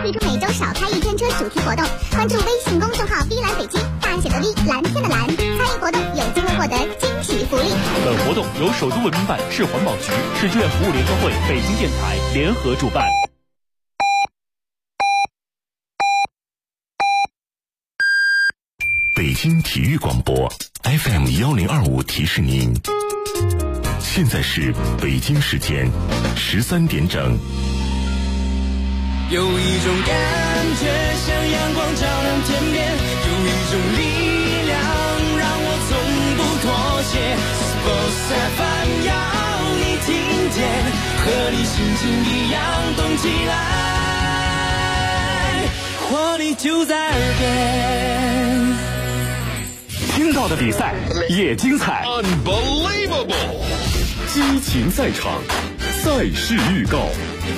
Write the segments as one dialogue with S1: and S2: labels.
S1: 推出每周少开一天车主题活动，关注微信公众号“V 蓝北京”，大写的 V， 蓝天的蓝，参与活动有机会获得惊喜福利。
S2: 本活动由首都文明办、市环保局、市志愿服务联合会、北京电台联合主办。
S3: 北京体育广播 FM1025 提示您，现在是北京时间13点整。
S4: 有一种感觉像阳光照亮天边，有一种力量让我从不妥协。Sports FM 要你听见，和你心情一样动起来，活力就在耳边。
S2: 听到的比赛也精彩
S3: Unbelievable！ 激情赛场，赛事预告。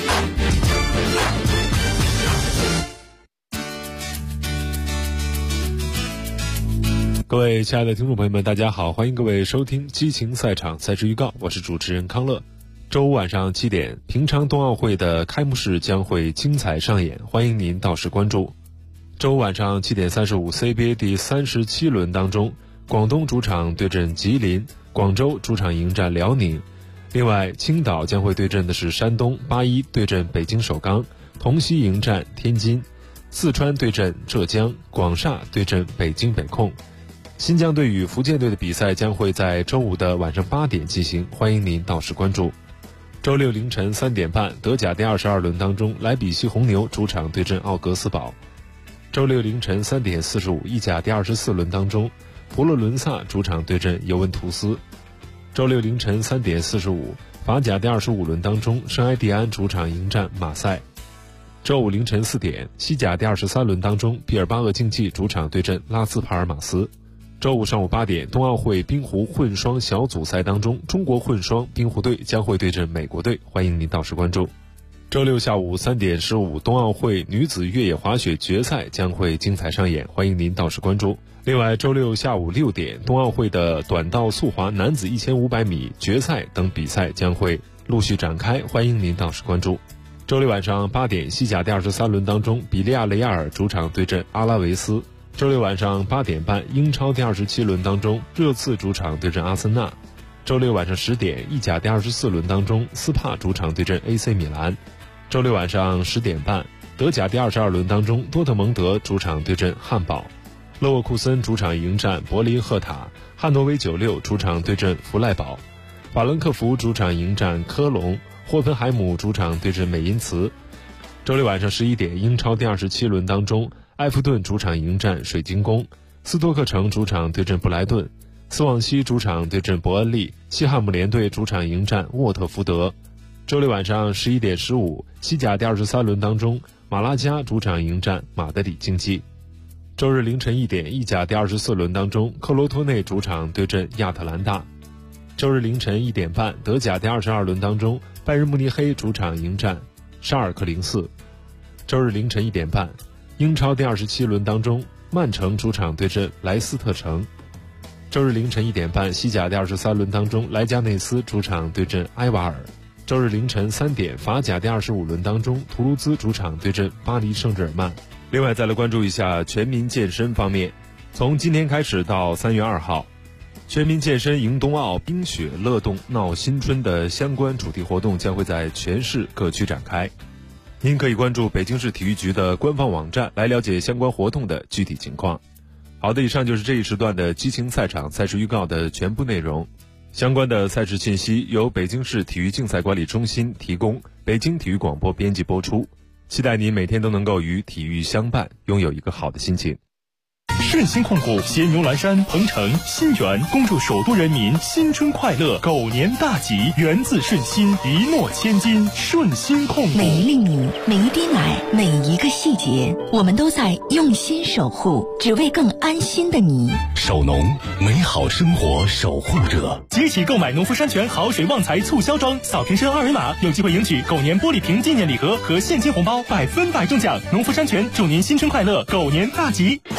S5: 各位亲爱的听众朋友们，大家好，欢迎各位收听激情赛场赛事预告，我是主持人康乐。周五晚上7点，平昌冬奥会的开幕式将会精彩上演，欢迎您到时关注。周五晚上7点35 CBA 第37轮当中，广东主场对阵吉林，广州主场迎战辽宁。另外，青岛将会对阵的是山东，81对阵北京首钢，同曦迎战天津，四川对阵浙江，广厦对阵北京北控。新疆队与福建队的比赛将会在周五的晚上8点进行，欢迎您到时关注。周六凌晨3点半，德甲第22轮当中，莱比锡红牛主场对阵奥格斯堡。周六凌晨3点45，意甲第24轮当中，佛罗伦萨主场对阵尤文图斯。周六凌晨3点45，法甲第25轮当中，圣埃蒂安主场迎战马赛。周五凌晨4点，西甲第23轮当中，毕尔巴鄂竞技主场对阵拉斯帕尔马斯。周五上午8点，冬奥会冰壶混双小组赛当中，中国混双冰壶队将会对阵美国队，欢迎您到时关注。周六下午3点15，冬奥会女子越野滑雪决赛将会精彩上演，欢迎您到时关注。另外，周六下午6点，冬奥会的短道速滑男子1500米决赛等比赛将会陆续展开，欢迎您到时关注。周六晚上8点，西甲第23轮当中，比利亚雷亚尔主场对阵阿拉维斯。周六晚上8点半，英超第27轮当中，热刺主场对阵阿森纳。周六晚上10点，意甲第24轮当中，斯帕主场对阵 AC 米兰。周六晚上10点半，德甲第22轮当中，多特蒙德主场对阵汉堡。勒沃库森主场迎战柏林赫塔，汉诺威96主场对阵弗赖堡，法兰克福主场迎战科隆，霍芬海姆主场对阵美因茨。周六晚上11点，英超第27轮当中，埃弗顿主场迎战水晶宫，斯托克城主场对阵布莱顿，斯旺西主场对阵伯恩利，西汉姆联队主场迎战沃特福德。周六晚上11点15，西甲第23轮当中，马拉加主场迎战马德里竞技。周日凌晨1点，意甲第24轮当中，克罗托内主场对阵亚特兰大。周日凌晨1点半，德甲第22轮当中，拜仁慕尼黑主场迎战沙尔克04。周日凌晨1点半，英超第27轮当中，曼城主场对阵莱斯特城。周日凌晨1点半，西甲第23轮当中，莱加内斯主场对阵埃瓦尔。周日凌晨3点，法甲第25轮当中，图卢兹主场对阵巴黎圣日耳曼。另外再来关注一下全民健身方面，从今天开始到3月2号，全民健身迎冬奥、冰雪乐动闹新春的相关主题活动将会在全市各区展开。您可以关注北京市体育局的官方网站来了解相关活动的具体情况。好的，以上就是这一时段的激情赛场赛事预告的全部内容。相关的赛事信息由北京市体育竞赛管理中心提供，北京体育广播编辑播出。期待您每天都能够与体育相伴，拥有一个好的心情。
S2: 顺心控股携牛栏山、鹏城、新源恭祝首都人民新春快乐，狗年大吉，源自顺心，一诺千金。顺心控股，
S6: 每一粒米，每一滴奶，每一个细节，我们都在用心守护，只为更安心的你。
S3: 首农，美好生活守护者。
S2: 即日起购买农夫山泉好水旺财促销装，扫瓶身二维码，有机会赢取狗年玻璃瓶纪念礼盒和现金红包，100%中奖。农夫山泉祝您新春快乐，狗年大吉。欢乐鸟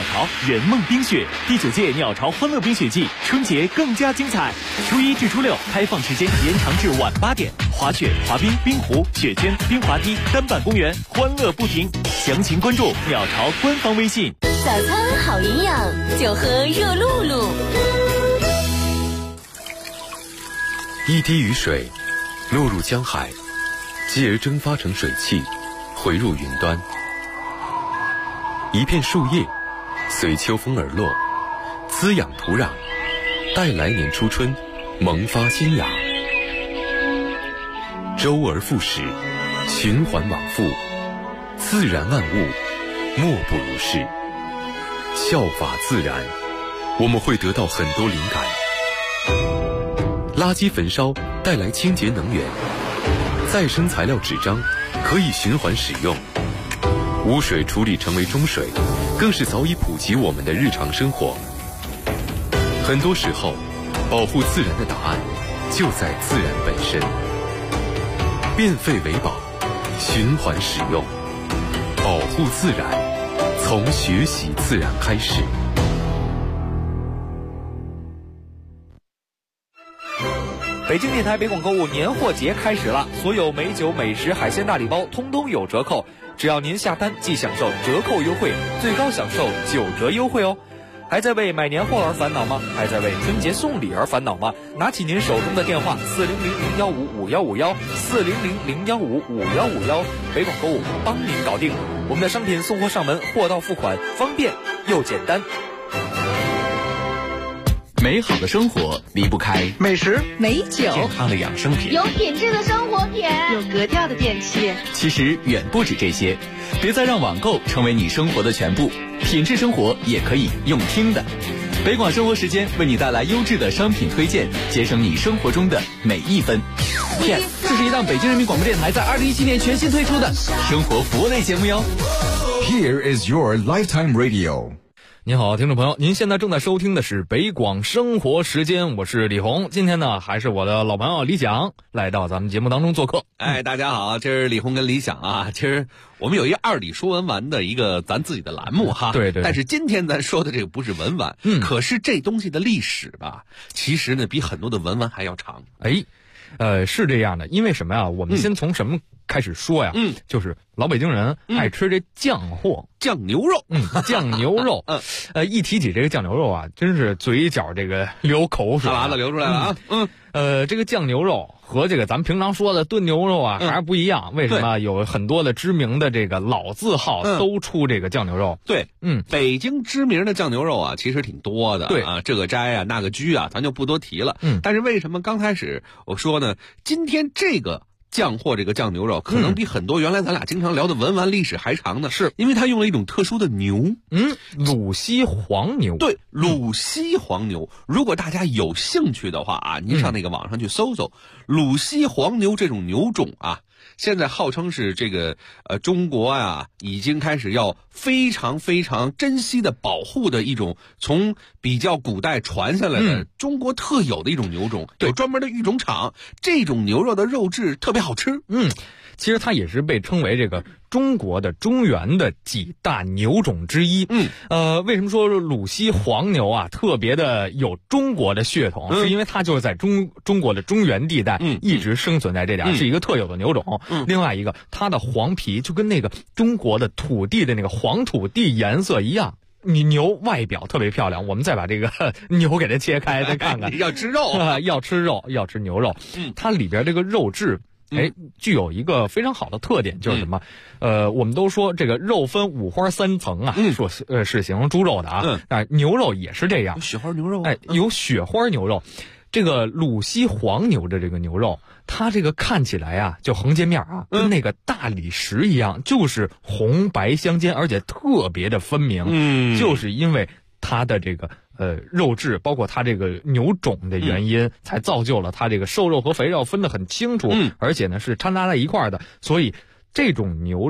S2: 巢圆梦冰雪，第9届鸟巢欢乐冰雪季，春节更加精彩。初1至初6开放时间延长至晚8点，滑雪、滑冰、冰壶、雪圈、冰滑梯、单板公园，欢乐不停。详情关注鸟巢官方微信。
S6: 早餐好营养，就喝热露露。
S7: 一滴雨水落入江海，继而蒸发成水汽，回入云端。一片树叶随秋风而落，滋养土壤，待来年初春萌发新芽。周而复始，循环往复，自然万物莫不如是。效法自然，我们会得到很多灵感。垃圾焚烧带来清洁能源，再生材料纸张可以循环使用，污水处理成为中水，更是早已普及我们的日常生活。很多时候，保护自然的答案就在自然本身。变废为宝，循环使用，保护自然，从学习自然开始。
S8: 北京电台北广购物年货节开始了，所有美酒、美食、海鲜大礼包通通有折扣，只要您下单即享受折扣优惠，最高享受9折优惠哦。还在为买年货而烦恼吗？还在为春节送礼而烦恼吗？拿起您手中的电话，4000155151，4000155151，北广购物帮您搞定。我们的商品送货上门，货到付款，方便又简单。
S9: 美好的生活离不开
S10: 美食、
S6: 美酒、
S9: 健康的养生品，
S1: 有品质的生活品，
S10: 有格调的电器。
S9: 其实远不止这些，别再让网购成为你生活的全部，品质生活也可以用听的。北广生活时间为你带来优质的商品推荐，节省你生活中的每一分。Yes， 这是一档北京人民广播电台在2017年全新推出的生活服务类节目哟。
S11: Here is your lifetime radio。
S8: 您好，听众朋友，您现在正在收听的是北广生活时间，我是李红。今天呢，还是我的老朋友李想来到咱们节目当中做客。
S12: 大家好，今儿李红跟李想啊，其实我们有一二李说文玩的一个咱自己的栏目哈。
S8: 对。
S12: 但是今天咱说的这个不是文玩，可是这东西的历史吧，其实呢比很多的文玩还要长。
S8: 是这样的，因为什么呀？我们先从什么开始说呀？就是老北京人爱吃这酱货，
S12: 酱牛肉。
S8: 酱牛肉。一提起这个酱牛肉啊，真是嘴角这个流口水，
S12: 哈喇子流出来了啊。
S8: 这个酱牛肉和这个咱们平常说的炖牛肉啊还是不一样。为什么？有很多的知名的这个老字号都出这个酱牛肉。
S12: 对，北京知名的酱牛肉啊，其实挺多的。对啊，这个斋啊，那个居啊，咱就不多提了。但是为什么刚开始我说呢？今天这个酱货这个酱牛肉可能比很多原来咱俩经常聊的文玩历史还长呢，是因为它用了一种特殊的牛，
S8: 鲁西黄牛。
S12: 对，鲁西黄牛。如果大家有兴趣的话啊，您上那个网上去搜搜鲁西黄牛这种牛种啊，现在号称是这个中国啊已经开始要非常非常珍惜的保护的一种从比较古代传下来的中国特有的一种牛种，有专门的育种场，这种牛肉的肉质特别好吃。
S8: 其实它也是被称为这个中国的中原的几大牛种之一。为什么说鲁西黄牛啊特别的有中国的血统？是因为它就是在中国的中原地带一直生存在这点，是一个特有的牛种。另外一个，它的黄皮就跟那个中国的土地的那个黄土地颜色一样。你牛外表特别漂亮，我们再把这个牛给它切开再看看。
S12: 要吃肉
S8: 要吃肉，要吃牛肉。它里边这个肉质具有一个非常好的特点，就是什么？我们都说这个肉分五花三层啊，说是形容猪肉的啊，但牛肉也是这样，
S12: 雪花牛肉，
S8: 有雪花牛肉。这个鲁西黄牛的这个牛肉，它这个看起来啊，就横截面啊，跟那个大理石一样，就是红白相间，而且特别的分明。就是因为它的这个肉质，包括它这个牛种的原因，才造就了它这个瘦肉和肥肉分得很清楚，而且呢是掺杂在一块的。所以这种牛肉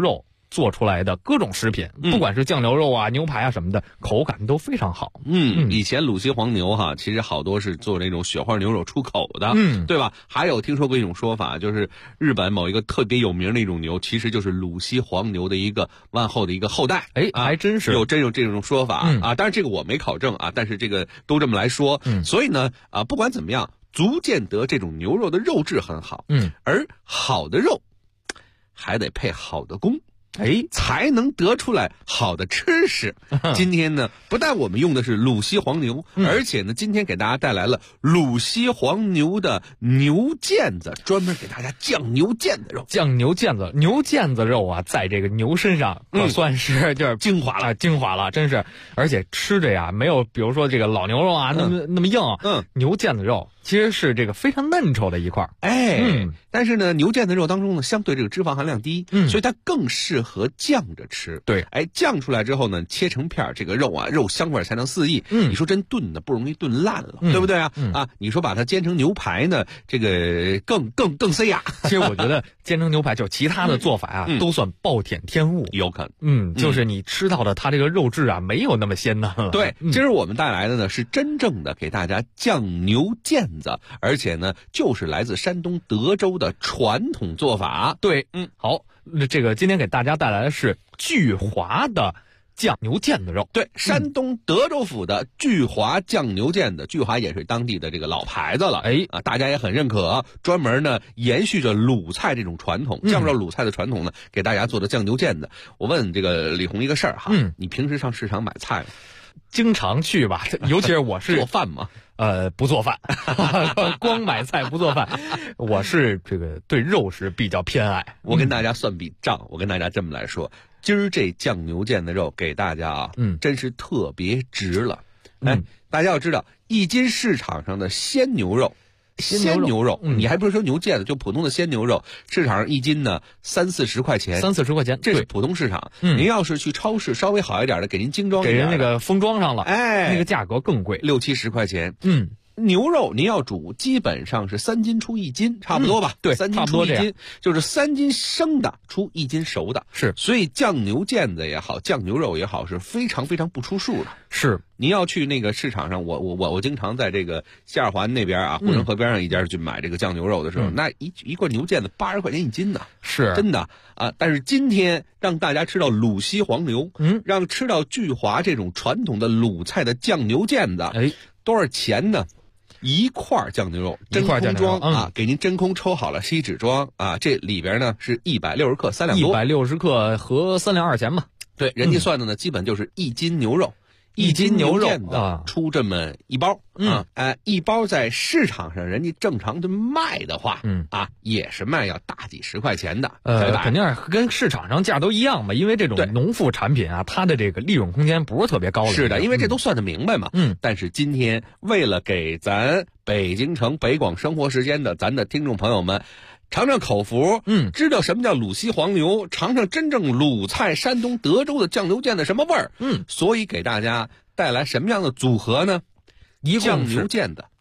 S8: 做出来的各种食品，不管是酱牛肉啊、牛排啊什么的，口感都非常好。
S12: 以前鲁西黄牛哈，其实好多是做那种雪花牛肉出口的，对吧？还有听说过一种说法，就是日本某一个特别有名的一种牛，其实就是鲁西黄牛的一个往后的一个后代。
S8: 还真是
S12: 有这种说法啊，当然这个我没考证啊，但是这个都这么来说。所以呢不管怎么样，足见得这种牛肉的肉质很好。而好的肉还得配好的工，才能得出来好的吃食。今天呢，不但我们用的是鲁西黄牛，而且呢，今天给大家带来了鲁西黄牛的牛腱子，专门给大家酱牛腱子肉。
S8: 酱牛腱子，牛腱子肉啊，在这个牛身上可算是就是
S12: 精华了，
S8: 精华了，真是。而且吃着呀，没有比如说这个老牛肉啊那么硬。牛腱子肉其实是这个非常嫩稠的一块。
S12: 但是呢，牛腱子肉当中呢，相对这个脂肪含量低，所以它更适合酱着吃。
S8: 对，
S12: 酱出来之后呢，切成片，这个肉啊，肉香味才能四溢。你说真炖的不容易炖烂了，对不对啊？你说把它煎成牛排呢，这个更塞牙。
S8: 其实我觉得煎成牛排就其他的做法啊，都算暴殄天物，
S12: 有可
S8: 能。就是你吃到的它这个肉质啊，没有那么鲜嫩了。
S12: 对，今儿我们带来的呢是真正的给大家酱牛腱子，而且呢就是来自山东德州的传统做法。
S8: 对，好，这个今天给大家带来的是巨华的酱牛腱子肉。
S12: 对，山东德州府的巨华酱牛腱子，巨华也是当地的这个老牌子了。大家也很认可，专门呢延续着鲁菜这种传统，酱肉鲁菜的传统呢，给大家做的酱牛腱子。我问这个李红一个事儿哈，你平时上市场买菜吗？
S8: 经常去吧，尤其是我是
S12: 做饭吗？
S8: 不做饭，光买菜不做饭。我是这个对肉食比较偏爱。
S12: 我跟大家算笔账，我跟大家这么来说，今儿这酱牛腱子肉给大家啊，真是特别值了。大家要知道，一斤市场上的鲜牛肉，你还不是说牛腱子，就普通的鲜牛肉，市场上一斤呢30-40块钱
S8: ，30-40块钱，
S12: 这是普通市场。您要是去超市稍微好一点的，给您精装一点，
S8: 给人那个封装上了，那个价格更贵
S12: ，60-70块钱。牛肉您要煮，基本上是3斤出1斤，差不多吧？
S8: 对
S12: ，3斤出1斤，就是3斤生的出1斤熟的。
S8: 是，
S12: 所以酱牛腱子也好，酱牛肉也好，是非常非常不出数的。
S8: 是，
S12: 您要去那个市场上，我经常在这个西二环那边啊，护城河边上一家去买这个酱牛肉的时候，那一罐牛腱子80块钱1斤呢，
S8: 是
S12: 真的啊。但是今天让大家吃到鲁西黄牛，让吃到巨华这种传统的鲁菜的酱牛腱子，多少钱呢？一块酱牛肉真空装啊，给您真空抽好了锡纸装啊，这里边呢是160克3两多
S8: ，160克合3两2钱嘛。
S12: 对，人家算的呢，基本就是1斤牛肉，1斤牛肉啊，出这么一包一包在市场上人家正常的卖的话，也是卖要大几十块钱的，
S8: 肯定是跟市场上价都一样嘛，因为这种农副产品啊，它的这个利润空间不是特别高的。
S12: 是的，因为这都算得明白嘛。但是今天为了给咱北京城北广生活时间的咱的听众朋友们尝尝口福，知道什么叫鲁西黄牛，尝尝真正鲁菜山东德州的酱牛腱子什么味儿，所以给大家带来什么样的组合呢？酱牛腱子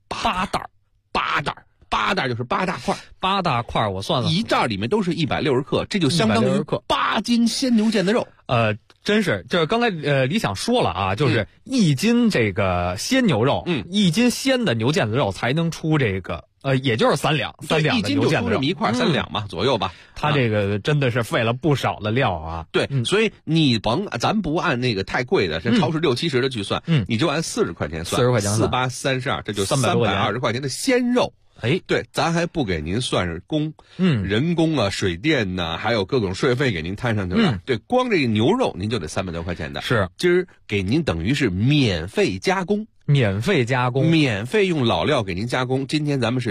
S12: 8袋就是8大块
S8: ，8大块我算了，
S12: 一袋里面都是160克，这就相当于8斤鲜牛腱子肉。
S8: 真是，就是刚才李想说了啊，就是1斤这个鲜牛肉，1斤鲜的牛腱子肉才能出这个也就是3两的牛腱子肉，
S12: 1斤就出这么一块3两嘛左右吧。
S8: 它这个真的是费了不少的料啊。
S12: 对，所以你咱不按那个太贵的，这超市60-70的去算，你就按40块钱算，
S8: 40块钱
S12: 4、8、32，这就320块钱的鲜肉。对，咱还不给您算是工，人工啊、水电呐，还有各种税费给您摊上去了。对，光这个牛肉您就得300多块钱的。
S8: 是，
S12: 今儿给您等于是免费加工，
S8: 免费用老料给您加工。今天咱们是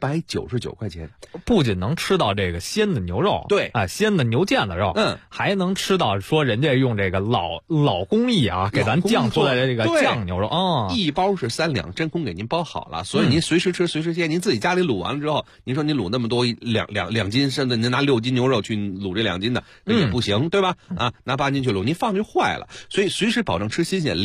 S8: 299块钱， 不仅能吃到这个鲜的牛肉，
S12: 对
S8: 啊，鲜的牛腱子肉，还能吃到说人家用这个老工艺啊，给咱酱出来的这个酱牛肉啊。
S12: 一包是3两，真空给您包好了，所以您随时吃随时切。您自己家里卤完了之后，您说您卤那么多两斤，甚至您拿6斤牛肉去卤这2斤的，那也不行，对吧？拿8斤去卤，您放就坏了。所以随时保证吃新鲜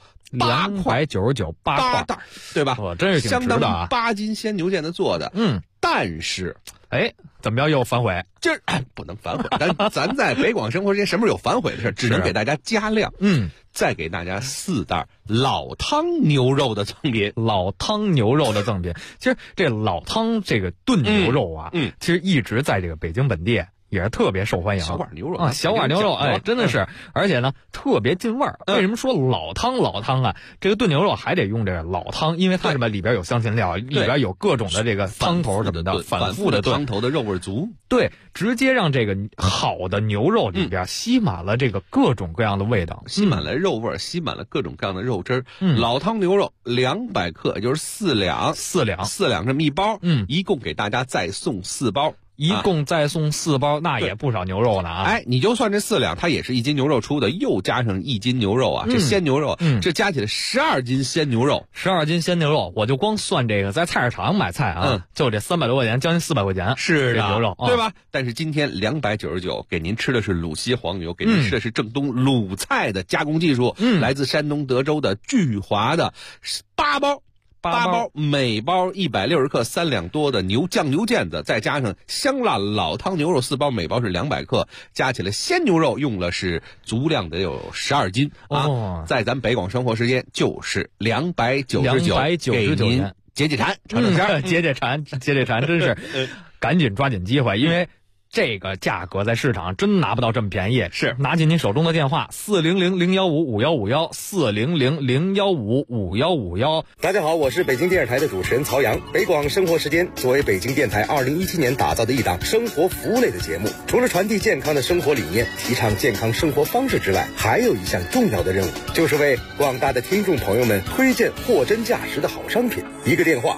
S12: ，299。8块
S8: ，299 8块，
S12: 对吧？
S8: 真是挺值的啊！
S12: 相当于8斤鲜牛腱子做的。 但是，
S8: 怎么着又反悔？
S12: 不能反悔。咱在北广生活时间什么时候有反悔的事？只能给大家加量。再给大家4袋老汤牛肉的赠品。
S8: 老汤牛肉的赠品，其实这老汤这个炖牛肉啊，其实一直在这个北京本地也是特别受欢迎。
S12: 小碗牛肉
S8: 啊，小碗牛肉，真的是，而且呢特别进味儿。为什么说老汤啊？这个炖牛肉还得用这个老汤，因为它什么里边有香辛料，里边有各种的这个汤头什么的，反复的炖，
S12: 汤头的肉味足。
S8: 对，直接让这个好的牛肉里边吸满了这个各种各样的味道，
S12: 吸满了肉味，吸满了各种各样的肉汁儿。老汤牛肉200克，也就是4两这么一包。一共给大家再送4包。
S8: 一共再送4包，那也不少牛肉呢啊！
S12: 你就算这4两，它也是1斤牛肉出的，又加上1斤牛肉啊，这鲜牛肉，这加起来12斤鲜牛肉
S8: ，12斤鲜牛肉，我就光算这个在菜市场买菜啊，就这300多块钱，将近400块钱，
S12: 是的，
S8: 牛肉，
S12: 对吧？但是今天299给您吃的是鲁西黄牛，给您吃的是正宗鲁菜的加工技术，来自山东德州的聚华的8包，每包160克，3两多的酱牛腱子，再加上香辣老汤牛肉4包，每包是200克，加起来鲜牛肉用了是足量的有12斤啊！在咱北广生活时间就是299，给您解馋，尝尝鲜，
S8: 解馋，真是赶紧抓紧机会，因为这个价格在市场真拿不到这么便宜。
S12: 是，
S8: 拿起您手中的电话400-015-5151，400-015-5151。
S10: 大家好，我是北京电视台的主持人曹阳。北广生活时间作为北京电台2017年打造的一档生活服务类的节目，除了传递健康的生活理念，提倡健康生活方式之外，还有一项重要的任务，就是为广大的听众朋友们推荐货真价实的好商品。一个电话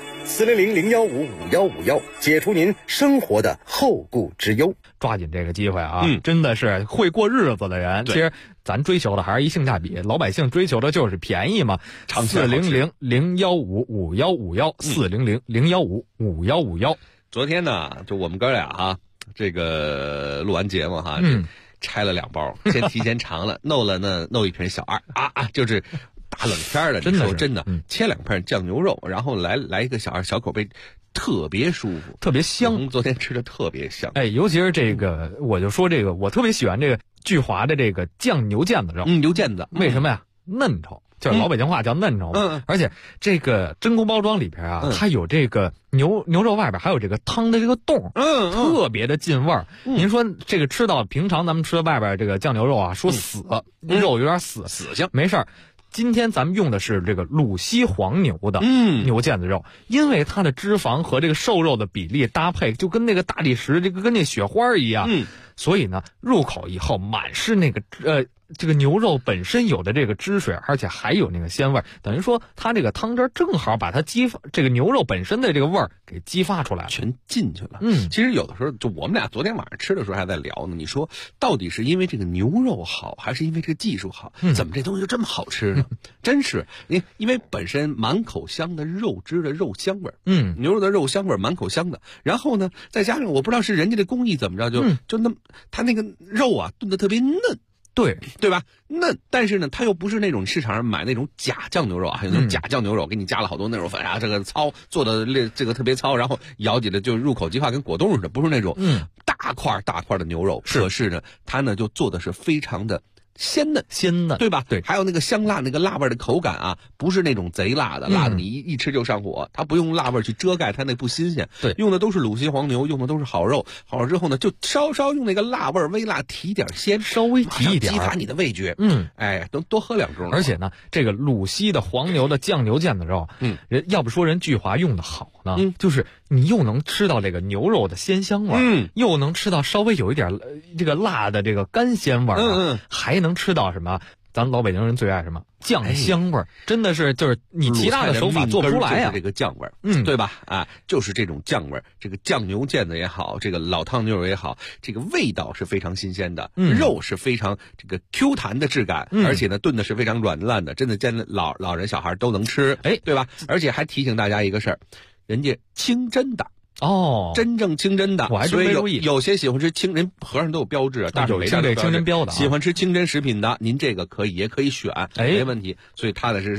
S10: 400-015-5151，解除您生活的后顾之忧。
S8: 抓紧这个机会啊！真的是会过日子的人，其实咱追求的还是一性价比，老百姓追求的就是便宜嘛。400-015-5151，400-015-5151。
S12: 昨天呢，就我们哥俩哈，这个录完节目哈，拆了2包，先提前尝了，弄一瓶小2啊，就是大冷天的，真的，切2片酱牛肉，然后来一个小2小口杯。特别舒服，
S8: 特别香。
S12: 昨天吃的特别香，
S8: 尤其是这个，我就说这个，我特别喜欢这个聚华的这个酱牛腱子肉。
S12: 牛腱子，
S8: 为什么呀？嫩稠，就是老北京话叫嫩稠。而且这个真空包装里边啊，它有这个牛肉外边还有这个汤的这个洞，特别的进味儿。您说这个吃到平常咱们吃的外边这个酱牛肉啊，说死，肉有点死性，没事儿。今天咱们用的是这个鲁西黄牛的牛腱子肉，因为它的脂肪和这个瘦肉的比例搭配就跟那个大理石，这个跟那雪花一样，所以呢入口以后满是那个这个牛肉本身有的这个汁水，而且还有那个鲜味，等于说它这个汤汁正好把它这个牛肉本身的这个味儿给激发出来了，
S12: 全进去了。其实有的时候就我们俩昨天晚上吃的时候还在聊呢，你说到底是因为这个牛肉好，还是因为这个技术好？怎么这东西就这么好吃呢？真是因为本身满口香的肉汁的肉香味儿，牛肉的肉香味儿满口香的，然后呢再加上我不知道是人家的工艺怎么着，就那么它那个肉啊炖得特别嫩。对吧？嫩，但是呢，它又不是那种市场上买那种假酱牛肉啊，还有那种假酱牛肉，给你加了好多那种粉啊，这个糙做的这个特别糙，然后咬起来就入口即化，跟果冻似的，不是那种大块的牛肉。可是呢，它呢就做的是非常的鲜嫩，对吧？对，还有那个香辣那个辣味的口感啊，不是那种贼辣的，辣的你一吃就上火。它不用辣味去遮盖它那不新鲜，
S8: 对，
S12: 用的都是鲁西黄牛，用的都是好肉。好了之后呢，就稍稍用那个辣味微辣提点鲜，
S8: 稍微提一点，
S12: 激发你的味觉。多喝2盅。
S8: 而且呢，这个鲁西的黄牛的酱牛腱子肉，人要不说人聚华用的好呢，就是你又能吃到这个牛肉的鲜香味，又能吃到稍微有一点这个辣的这个干鲜味，还能吃到什么？咱老北京人最爱什么酱香味儿？真的是就是你其他的手法做不出来呀。
S12: 这个酱味儿，对吧？就是这种酱味儿，这个酱牛腱子也好，这个老汤牛肉也好，这个味道是非常新鲜的，肉是非常这个 Q 弹的质感，而且呢炖的是非常软烂的，真的见老人小孩都能吃，对吧？而且还提醒大家一个事儿，人家清真的。真正清真的，
S8: 我还真没注意。
S12: 有些喜欢吃清真，盒上都有标志，大手围上
S8: 清真标的。
S12: 喜欢吃清真食品的，您这个也可以选，没问题。所以踏踏实实的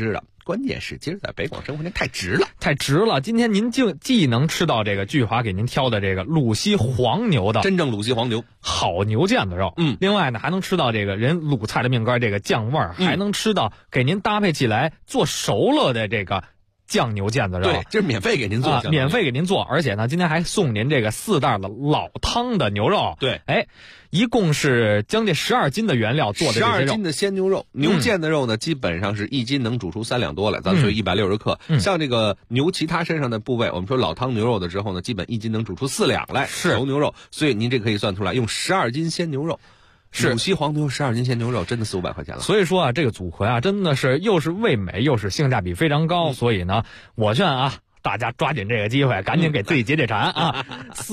S12: 关键是今儿在北广生活节太值了，
S8: 太值了！今天您既能吃到这个聚华给您挑的这个鲁西黄牛的
S12: 真正鲁西黄牛
S8: 好牛腱子肉，另外呢还能吃到这个人鲁菜的命根这个酱味儿，还能吃到给您搭配起来做熟了的这个酱牛腱子肉。
S12: 对，这是免费给您做，
S8: 免费给您做，而且呢今天还送您这个4袋的老汤的牛肉。
S12: 对，
S8: 一共是将近12斤的原料做的这些肉。
S12: 12斤的鲜牛肉，牛腱子肉呢，基本上是1斤能煮出3两多来，咱们说160克。像这个牛其他身上的部位，我们说老汤牛肉的时候呢，基本1斤能煮出4两来，熟牛肉。所以您这可以算出来，用12斤鲜牛肉。鲁西黄牛12斤鲜牛肉，真的400-500块钱了。
S8: 所以说啊，这个组合啊，真的是又是味美，又是性价比非常高。所以呢，我劝啊，大家抓紧这个机会，赶紧给自己解馋啊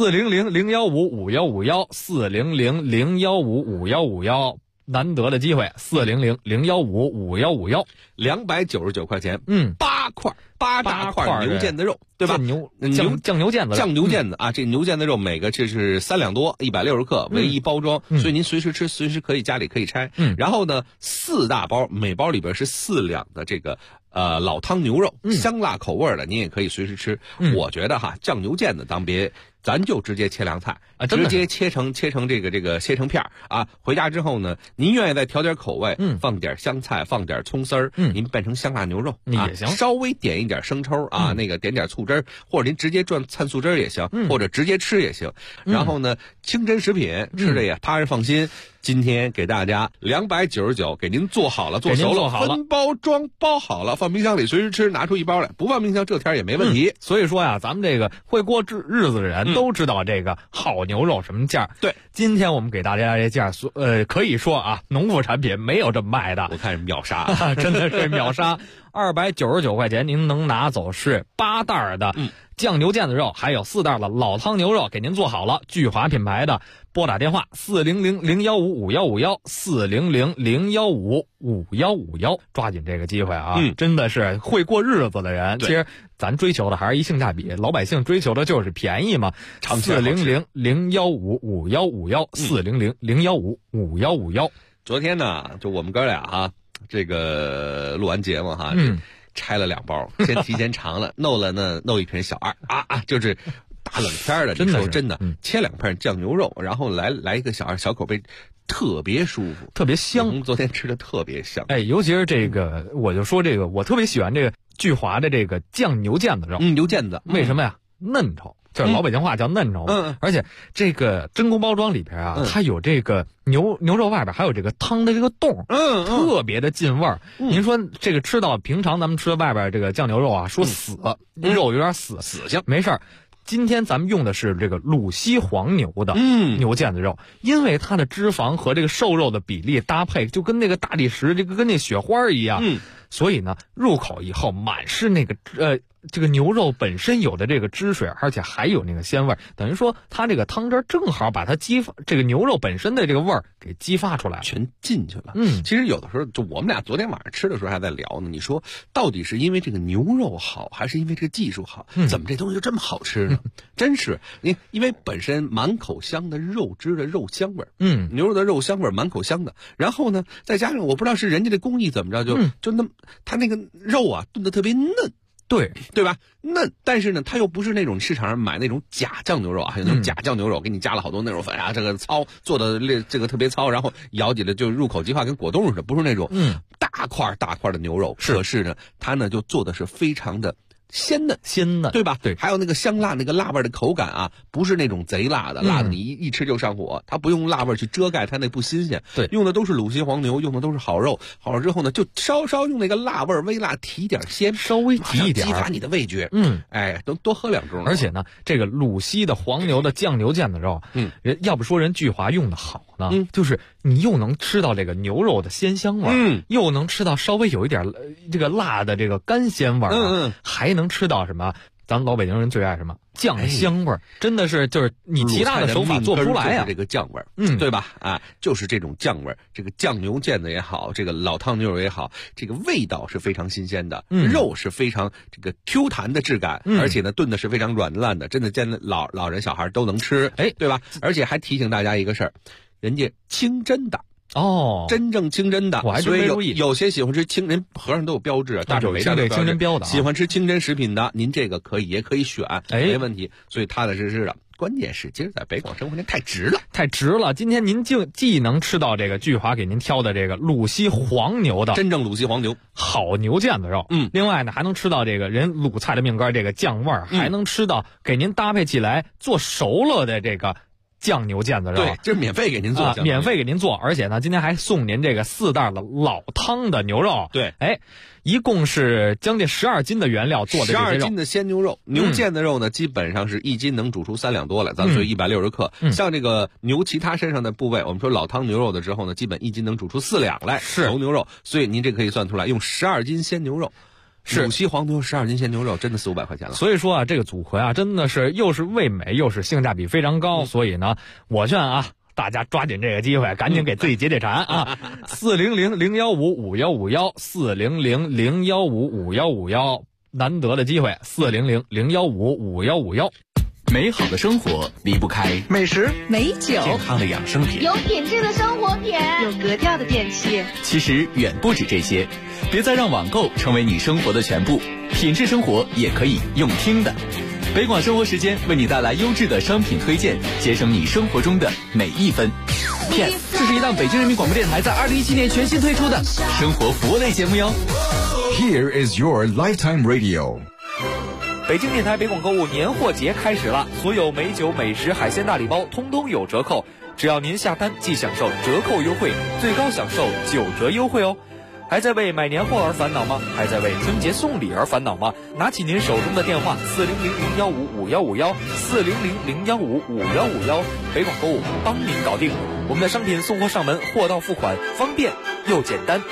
S8: ！400-015-5151，400-015-5151，难得的机会，400-015-5151，
S12: 299块钱，8大块牛腱子肉，对吧？
S8: 酱牛腱子，
S12: 酱牛腱子啊，这牛腱子肉每个这是3两多，160克为一包装，所以您随时吃，随时可以家里可以拆。然后呢，4大包，每包里边是4两的这个老汤牛肉，香辣口味的，您也可以随时吃。我觉得哈，酱牛腱子咱就直接切凉菜啊，直接切成这个切成片啊。回家之后呢，您愿意再调点口味，放点香菜，放点葱丝儿，您变成香辣牛肉
S8: 也行，
S12: 稍微点一点生抽啊，那个点点醋汁儿，或者您直接转灿素汁儿也行，或者直接吃也行。然后呢，清真食品吃着也踏实放心。今天给大家299，给您做好了，做熟了，分包装包好了，放冰箱里随时吃，拿出一包来，不放冰箱这天也没问题。
S8: 所以说呀，咱们这个会过日子的人都知道这个好牛肉什么价。
S12: 对，
S8: 今天我们给大家这价，可以说啊，农副产品没有这么卖的。
S12: 我看是秒杀，
S8: 真的是秒杀。299块钱，您能拿走是8袋的酱牛腱子肉，还有4袋的老汤牛肉，给您做好了。聚华品牌的，拨打电话400-015-5151，400-015-5151，抓紧这个机会啊！真的是会过日子的人，其实咱追求的还是一性价比，老百姓追求的就是便宜嘛。400-015-5151，400-015-5151。
S12: 昨天呢，就我们哥俩哈，这个录完节目哈，拆了2包，先提前尝了，弄一瓶小2就是大冷天的，真的切2片酱牛肉，然后来一个小2小口杯，特别舒服，
S8: 特别香。
S12: 昨天吃的特别香，
S8: 尤其是这个，我就说这个，我特别喜欢这个聚华的这个酱牛腱子肉，
S12: 牛腱子，
S8: 为什么呀？嫩稠。就是老北京话叫嫩稠，而且这个真空包装里边啊，它有这个牛肉外边还有这个汤的这个洞，特别的进味儿。您说这个吃到平常咱们吃的外边这个酱牛肉啊，说死肉有点死性，没事儿。今天咱们用的是这个鲁西黄牛的牛腱子肉，因为它的脂肪和这个瘦肉的比例搭配，就跟那个大理石，这个跟那雪花一样，所以呢，入口以后满是那个这个牛肉本身有的这个汁水，而且还有那个鲜味，等于说它这个汤汁正好把它这个牛肉本身的这个味儿给激发出来，
S12: 全进去了。其实有的时候就我们俩昨天晚上吃的时候还在聊呢，你说到底是因为这个牛肉好，还是因为这个技术好？怎么这东西就这么好吃呢？真是因为本身满口香的肉汁的肉香味儿，牛肉的肉香味儿满口香的，然后呢再加上我不知道是人家的工艺怎么着，就那它那个肉啊炖得特别嫩。对吧？嫩，但是呢，它又不是那种市场上买那种假酱牛肉啊，有那种假酱牛肉，给你加了好多那种粉啊，这个糙做的这个特别糙，然后咬起来就入口即化，跟果冻似的，不是那种大块的牛肉。可是呢，它呢就做的是非常的鲜嫩，对吧？对，还有那个香辣那个辣味的口感啊，不是那种贼辣的，辣的你一吃就上火。它不用辣味去遮盖它那不新鲜，对，用的都是鲁西黄牛，用的都是好肉。好了之后呢，就稍稍用那个辣味微辣提点鲜，
S8: 稍微提一点，
S12: 激发你的味觉。多喝2盅。
S8: 而且呢，这个鲁西的黄牛的酱牛腱子肉，要不说人聚华用的好呢，就是你又能吃到这个牛肉的鲜香味，又能吃到稍微有一点这个辣的这个干鲜味，还能吃到什么？咱们老北京人最爱什么酱香味儿，真的是就是你其他的手法做不出来呀。
S12: 这个酱味儿，对吧？就是这种酱味儿，这个酱牛腱子也好，这个老汤牛肉也好，这个味道是非常新鲜的，肉是非常这个 Q 弹的质感，而且呢炖的是非常软烂的，真的见老人小孩都能吃，对吧？而且还提醒大家一个事儿，人家清真的。
S8: 哦，
S12: 真正清真的，
S8: 我还真没注意。
S12: 有些喜欢吃清真，盒上都有标志，大手围上
S8: 这清真标的，
S12: 喜欢吃清真食品的，您这个也可以选，没问题。所以踏踏实实的。关键是今儿在北广生活年太值了，
S8: 太值了！今天您既能吃到这个聚华给您挑的这个鲁西黄牛的
S12: 真正鲁西黄牛
S8: 好牛腱子肉，另外呢还能吃到这个人鲁菜的命根这个酱味儿，还能吃到给您搭配起来做熟了的这个酱牛腱子肉，
S12: 对，这是免费给您做，
S8: 免费给您做，而且呢今天还送您这个4袋的老汤的牛肉，
S12: 对，
S8: 一共是将近12斤的原料做的这些肉，12
S12: 斤的鲜牛肉，牛腱子肉呢，基本上是1斤能煮出3两多来，咱们说160克。像这个牛其他身上的部位，我们说老汤牛肉的时候呢，基本1斤能煮出4两来，熟牛肉。所以您这可以算出来，用12斤鲜牛肉，鲁西黄牛12斤鲜牛肉，真的400-500块钱了。
S8: 所以说啊，这个组合啊，真的是又是味美，又是性价比非常高。所以呢，我劝啊。大家抓紧这个机会，赶紧给自己解馋啊！400-015-5151，400-015-5151，难得的机会，400-015-5151。
S9: 美好的生活离不开
S13: 美食、
S6: 美酒、
S9: 健康的养生品、
S1: 有品质的生活品、
S13: 有格调的电器。
S9: 其实远不止这些，别再让网购成为你生活的全部，品质生活也可以用听的。北广生活时间为你带来优质的商品推荐，节省你生活中的每一分。P.S. 这是一档北京人民广播电台在2017年全新推出的生活服务类节目哟。
S11: Here is your lifetime radio。
S2: 北京电台北广购物年货节开始了，所有美酒、美食、海鲜大礼包通通有折扣，只要您下单即享受折扣优惠，最高享受9折优惠哦。还在为买年货而烦恼吗？还在为春节送礼而烦恼吗？拿起您手中的电话，400-015-5151，400-015-5151，北广购物帮您搞定。我们的商品送货上门，货到付款，方便又简单。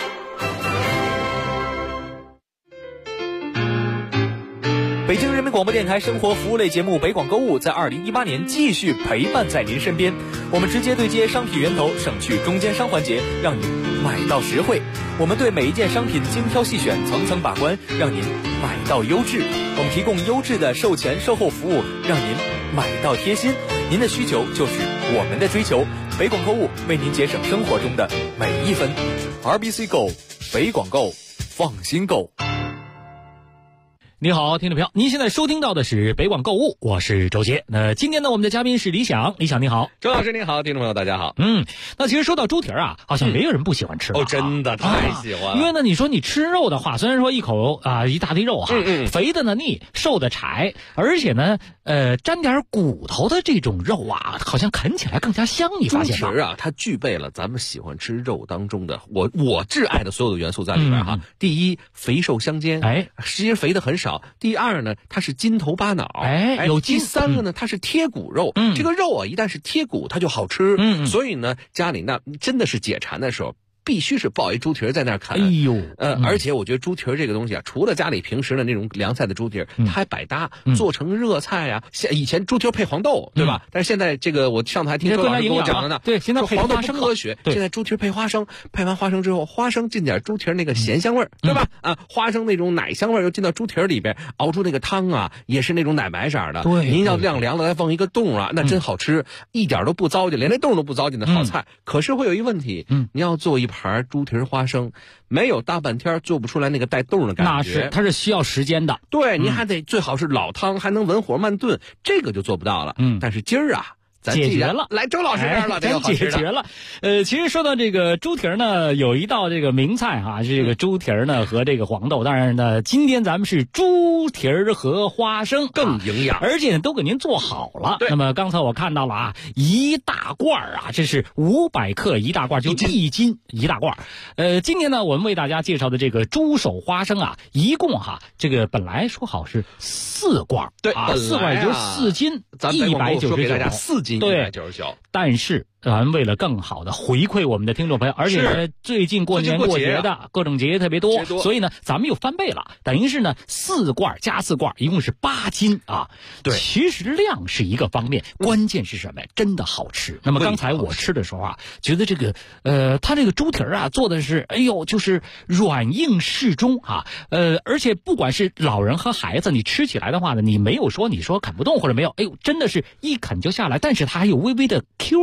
S2: 北京人民广播电台生活服务类节目《北广购物》在2018年继续陪伴在您身边。我们直接对接商品源头，省去中间商环节，让你买到实惠。我们对每一件商品精挑细选，层层把关，让您买到优质。我们提供优质的售前售后服务，让您买到贴心。您的需求就是我们的追求。北广购物为您节省生活中的每一分。RBC Go， 北广购，放心购。
S14: 你好，听众朋友，您现在收听到的是北广购物，我是周杰。那今天呢，我们的嘉宾是李想，李想你好，
S12: 周老师你好，听众朋友大家好。
S14: 那其实说到猪蹄儿啊，好像没有人不喜欢吃
S12: 哦，真的太喜欢了。
S14: 因为呢，你说你吃肉的话，虽然说一口一大堆肉哈，肥的呢腻，瘦的柴，而且呢沾点骨头的这种肉啊，好像啃起来更加香，你发现吗？
S12: 猪蹄儿啊，它具备了咱们喜欢吃肉当中的我挚爱的所有的元素在里边哈。第一，肥瘦相间，其实肥的很少。第二呢，它是筋头巴脑，
S14: 有
S12: 第三个呢，它是贴骨肉。这个肉啊，一旦是贴骨，它就好吃。所以呢，家里那真的是解馋的时候，必须是抱一猪蹄儿在那儿啃。而且我觉得猪蹄儿这个东西啊，除了家里平时的那种凉菜的猪蹄儿，它还百搭，做成热菜啊。以前猪蹄儿配黄豆，对吧？但是现在这个我上次还听周老师跟我讲的呢，
S14: 对，现在
S12: 黄豆不科学，现在猪蹄儿配花生，配完花生之后，花生进点猪蹄儿那个咸香味儿，对吧？花生那种奶香味儿又进到猪蹄儿里边，熬出那个汤啊，也是那种奶白色的。
S14: 对，
S12: 您要晾凉了再放一个冻啊，那真好吃，一点都不糟践，连那冻都不糟践的好菜。可是会有一问题，你要做一盘猪蹄儿花生，没有大半天做不出来那个带冻的感觉。
S14: 那是，它是需要时间的。
S12: 对，您还得最好是老汤，还能文火慢炖，这个就做不到了。但是今儿啊，咱
S14: 解决了，
S12: 来周老师这儿了，
S14: 咱解决了。其实说到这个猪蹄儿呢，有一道这个名菜哈，是这个猪蹄儿呢和这个黄豆。当然呢，今天咱们是猪蹄儿和花生，
S12: 更营养，
S14: 而且都给您做好了。那么刚才我看到了啊，一大罐啊，这是500克一大罐，就1斤一大罐。今天呢，我们为大家介绍的这个猪手花生啊，一共哈，这个本来说好是4罐，
S12: 对
S14: ，4罐也就4斤，199，
S12: 给大家4斤199，
S14: 但是咱为了更好的回馈我们的听众朋友，而且呢，最近过年过节的各种节特别多，所以呢，咱们又翻倍了，等于是呢4罐加4罐，一共是8斤啊。
S12: 对，
S14: 其实量是一个方面，关键是什么呀？真的好吃。那么刚才我吃的时候啊，觉得这个它这个猪蹄儿啊做的是，就是软硬适中啊，而且不管是老人和孩子，你吃起来的话呢，你没有说你说啃不动或者没有，真的是一啃就下来，但是它还有微微的 Q 的感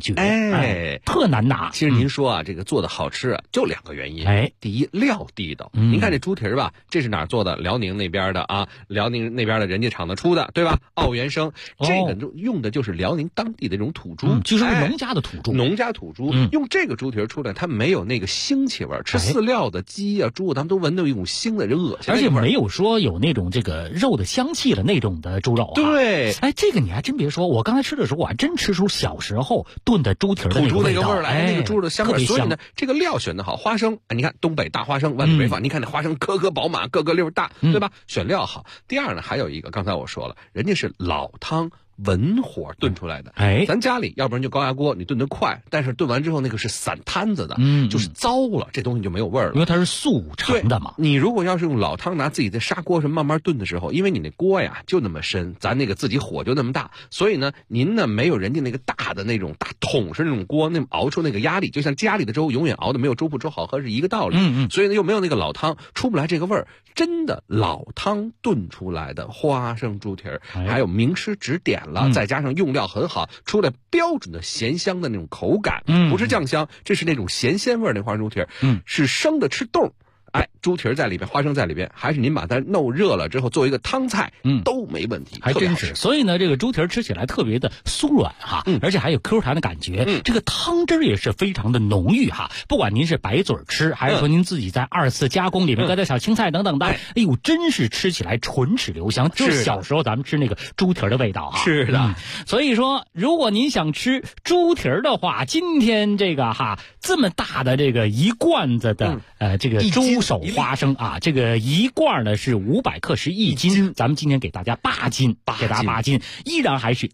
S14: 觉，特难拿。
S12: 其实您说啊，这个做的好吃啊，就2个原因。第一，料地道。您看这猪蹄儿吧，这是哪儿做的？辽宁那边的啊，辽宁那边的人家厂子出的，对吧？奥原生，这个用的就是辽宁当地的这种土猪，
S14: 就是农家的土猪，
S12: 农家土猪，用这个猪蹄儿出来，它没有那个腥气味儿。吃饲料的鸡啊、猪啊，他们都闻到一股腥的人恶心，
S14: 而且没有说有那种这个肉的香气的那种的猪肉啊。
S12: 对，
S14: 这个你还真别说，我刚才吃的时候，我还真吃出小时候炖的猪蹄儿的
S12: 土猪那个味儿
S14: 来，
S12: 那个猪肉的香味。所以呢，这个料选的好，花生，你看东北大花生，万里北放，你看那花生颗颗饱满，个个粒儿大，对吧？选料好。第二呢，还有一个，刚才我说了，人家是老汤。文火炖出来的，咱家里要不然就高压锅，你炖得快，但是炖完之后那个是散摊子的，就是糟了，这东西就没有味儿了，
S14: 因为它是速成的嘛。
S12: 你如果要是用老汤，拿自己的砂锅什么慢慢炖的时候，因为你那锅呀就那么深，咱那个自己火就那么大，所以呢，您呢没有人家那个大的那种大桶式那种锅，那么熬出那个压力，就像家里的粥永远熬的没有粥铺粥好喝是一个道理。所以呢又没有那个老汤，出不来这个味儿。真的老汤炖出来的花生猪蹄儿，还有名师指点了，再加上用料很好，出来标准的咸香的那种口感，不是酱香，这是那种咸鲜味儿的花生猪蹄儿，是生的吃冻。猪蹄儿在里边，花生在里边，还是您把它弄热了之后做一个汤菜，都没问题，
S14: 还真是。所以呢，这个猪蹄儿吃起来特别的酥软哈，而且还有 Q 弹的感觉。这个汤汁也是非常的浓郁哈。不管您是白嘴吃，还是说您自己在2次加工里面搁点小青菜等等的，真是吃起来唇齿留香，就是小时候咱们吃那个猪蹄儿的味道哈。
S12: 是的。
S14: 所以说，如果您想吃猪蹄儿的话，今天这个这么大的这个一罐子的这个猪手花生啊，这个一罐呢是500克是1斤，咱们今天给大家8斤，给大家8斤，依然还是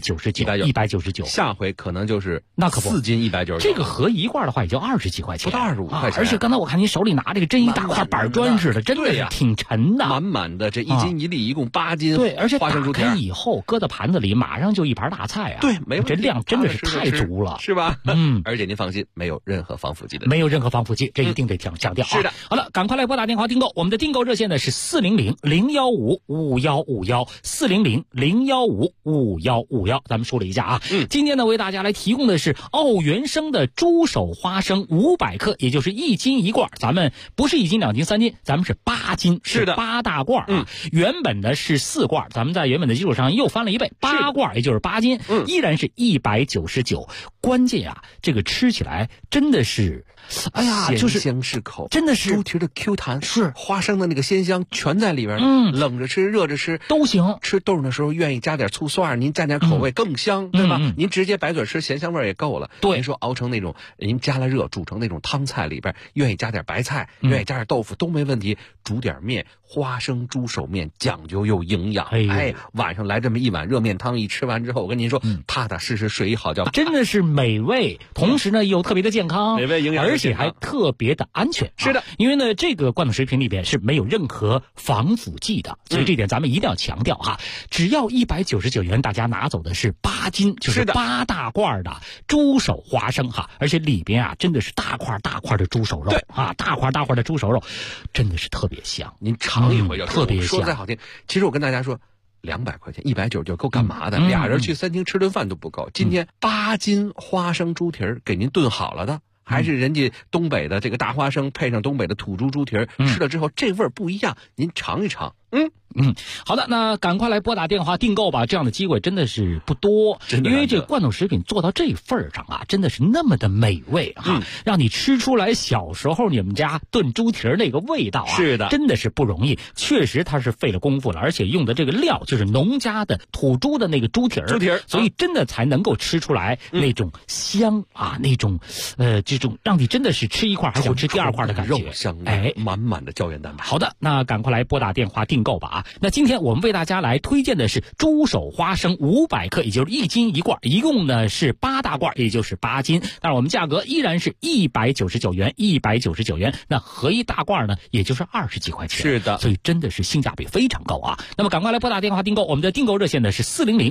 S14: 199，
S12: 下回可能就是
S14: 那可不
S12: 4斤199，
S14: 这个合一罐的话也就20几块钱，
S12: 不到25块钱。
S14: 而且刚才我看您手里拿这个真一大块板砖似的，真的是挺沉的，
S12: 满满的这1斤1粒，一共8斤。
S14: 对，而且
S12: 花生猪蹄儿
S14: 以后搁到盘子里，马上就一盘大菜啊。
S12: 对，没问题，
S14: 这量真的是太足了，
S12: 是吧？而且您放心，没有任何防腐剂的，
S14: 没有任何防腐剂，这一定得强调啊。
S12: 是的。
S14: 好了，赶快来拨打电话订购，我们的订购热线呢是400-015-5151，400-015-5151。咱们说了一下啊，今天呢为大家来提供的是奥原生的猪手花生500克，也就是1斤1罐。咱们不是1斤2斤3斤，咱们是8斤，
S12: 是的
S14: ，8大罐啊。原本的是4罐，咱们在原本的基础上又翻了一倍，8罐也就是8斤，依然是199。关键啊，这个吃起来真的是。就是
S12: 鲜香适口，
S14: 真的是
S12: 猪蹄的 Q 弹，
S14: 是
S12: 花生的那个鲜香全在里边。冷着吃、热着吃
S14: 都行。
S12: 吃豆的时候愿意加点醋蒜，您蘸点口味更香，对吧？您直接白嘴吃，咸香味也够了。
S14: 对，
S12: 您说熬成那种，您加了热，煮成那种汤菜里边，愿意加点白菜，愿意加点豆腐都没问题。煮点面，花生猪手面讲究又营养。晚上来这么一碗热面汤，一吃完之后，我跟您说，踏踏实实睡一好觉，
S14: 真的是美味，同时呢又特别的健康，
S12: 美味营养。
S14: 而且还特别的安全。
S12: 是的，
S14: 因为呢这个罐头食品里边是没有任何防腐剂的，所以这点咱们一定要强调哈。只要199元，大家拿走的是8斤，就是8大罐的猪手花生哈，而且里边啊真的是大块的猪手肉啊，大块的猪手肉，真的是特别香。
S12: 您尝一回就
S14: 特别香。
S12: 说再好听，其实我跟大家说。200块钱，199够干嘛的？俩人去餐厅吃顿饭都不够。今天8斤花生猪蹄儿给您炖好了的，还是人家东北的这个大花生配上东北的土猪猪蹄儿，吃了之后这味儿不一样，您尝一尝。
S14: 好的，那赶快来拨打电话订购吧，这样的机会真的是不多，因为这罐头食品做到这份上啊，真的是那么的美味哈，让你吃出来小时候你们家炖猪蹄儿那个味道啊，
S12: 是的，
S14: 真的是不容易，确实它是费了功夫了，而且用的这个料就是农家的土猪的那个猪蹄儿，所以真的才能够吃出来那种香啊，那种这种让你真的是吃一块还想吃第二块的感觉，
S12: 肉香满满的胶原蛋白。
S14: 好的，那赶快来拨打电话订购吧啊！那今天我们为大家来推荐的是猪手花生500克，也就是1斤1罐，一共呢是8大罐，也就是8斤。但是我们价格依然是199元，199元。那合一大罐呢，也就是20几块钱。
S12: 是的，
S14: 所以真的是性价比非常高啊！那么赶快来拨打电话订购，我们的订购热线呢是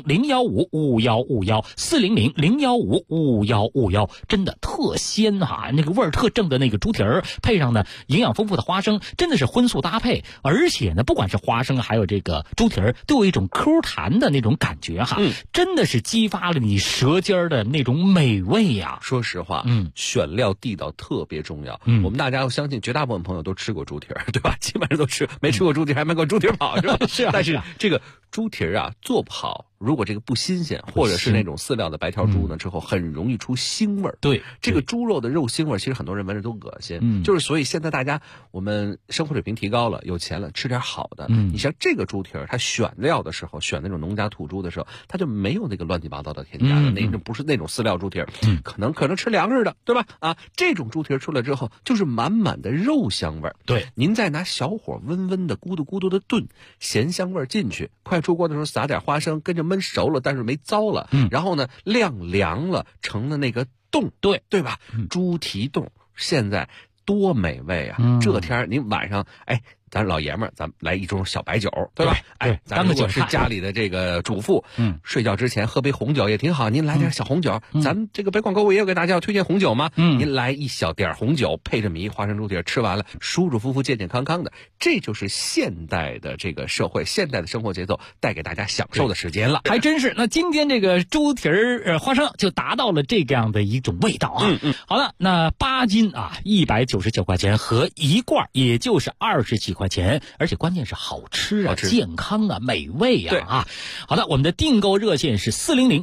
S14: 400-015-5151，400-015-5151，真的特鲜哈，那个味儿特正的那个猪蹄儿，配上呢营养丰富的花生，真的是荤素搭配，而且呢不管是是花生还有这个猪蹄儿，都有一种 Q 弹的那种感觉哈，真的是激发了你舌尖的那种美味呀。
S12: 说实话，选料地道特别重要。我们大家我相信绝大部分朋友都吃过猪蹄儿，对吧？基本上都吃，没吃过猪蹄儿还卖过猪蹄儿跑，是吧？
S14: 是啊。
S12: 但是这个猪蹄儿啊做不好，如果这个不新鲜，或者是那种饲料的白条猪呢，之后很容易出腥味儿。
S14: 对，
S12: 这个猪肉的肉腥味儿，其实很多人闻着都恶心。就是所以现在大家我们生活水平提高了，有钱了，吃点好的。你像这个猪蹄儿，它选料的时候，选那种农家土猪的时候，它就没有那个乱七八糟的添加的，那种不是那种饲料猪蹄儿，可能吃粮食的，对吧？啊，这种猪蹄儿出来之后，就是满满的肉香味儿。
S14: 对，
S12: 您再拿小火温温的咕嘟咕嘟的炖，咸香味儿进去，快出锅的时候撒点花生，跟着焖熟了，但是没糟了。然后呢晾凉了，成了那个冻，对吧？猪蹄冻现在多美味啊！这天儿您晚上咱老爷们儿，咱来一盅小白酒，对吧？咱如果是家里的这个主妇，睡觉之前喝杯红酒也挺好。您来点小红酒，咱这个北广购物也有给大家推荐红酒嘛。您来一小点红酒，配着米花生猪蹄儿，吃完了舒舒服服、健健康康的，这就是现代的这个社会、现代的生活节奏带给大家享受的时间了。
S14: 还真是。那今天这个猪蹄儿花生就达到了这样的一种味道啊。好了，那8斤啊，199块钱和1罐，也就是20几块钱，而且关键是好吃啊，健康啊，美味啊。好的，我们的订购热线是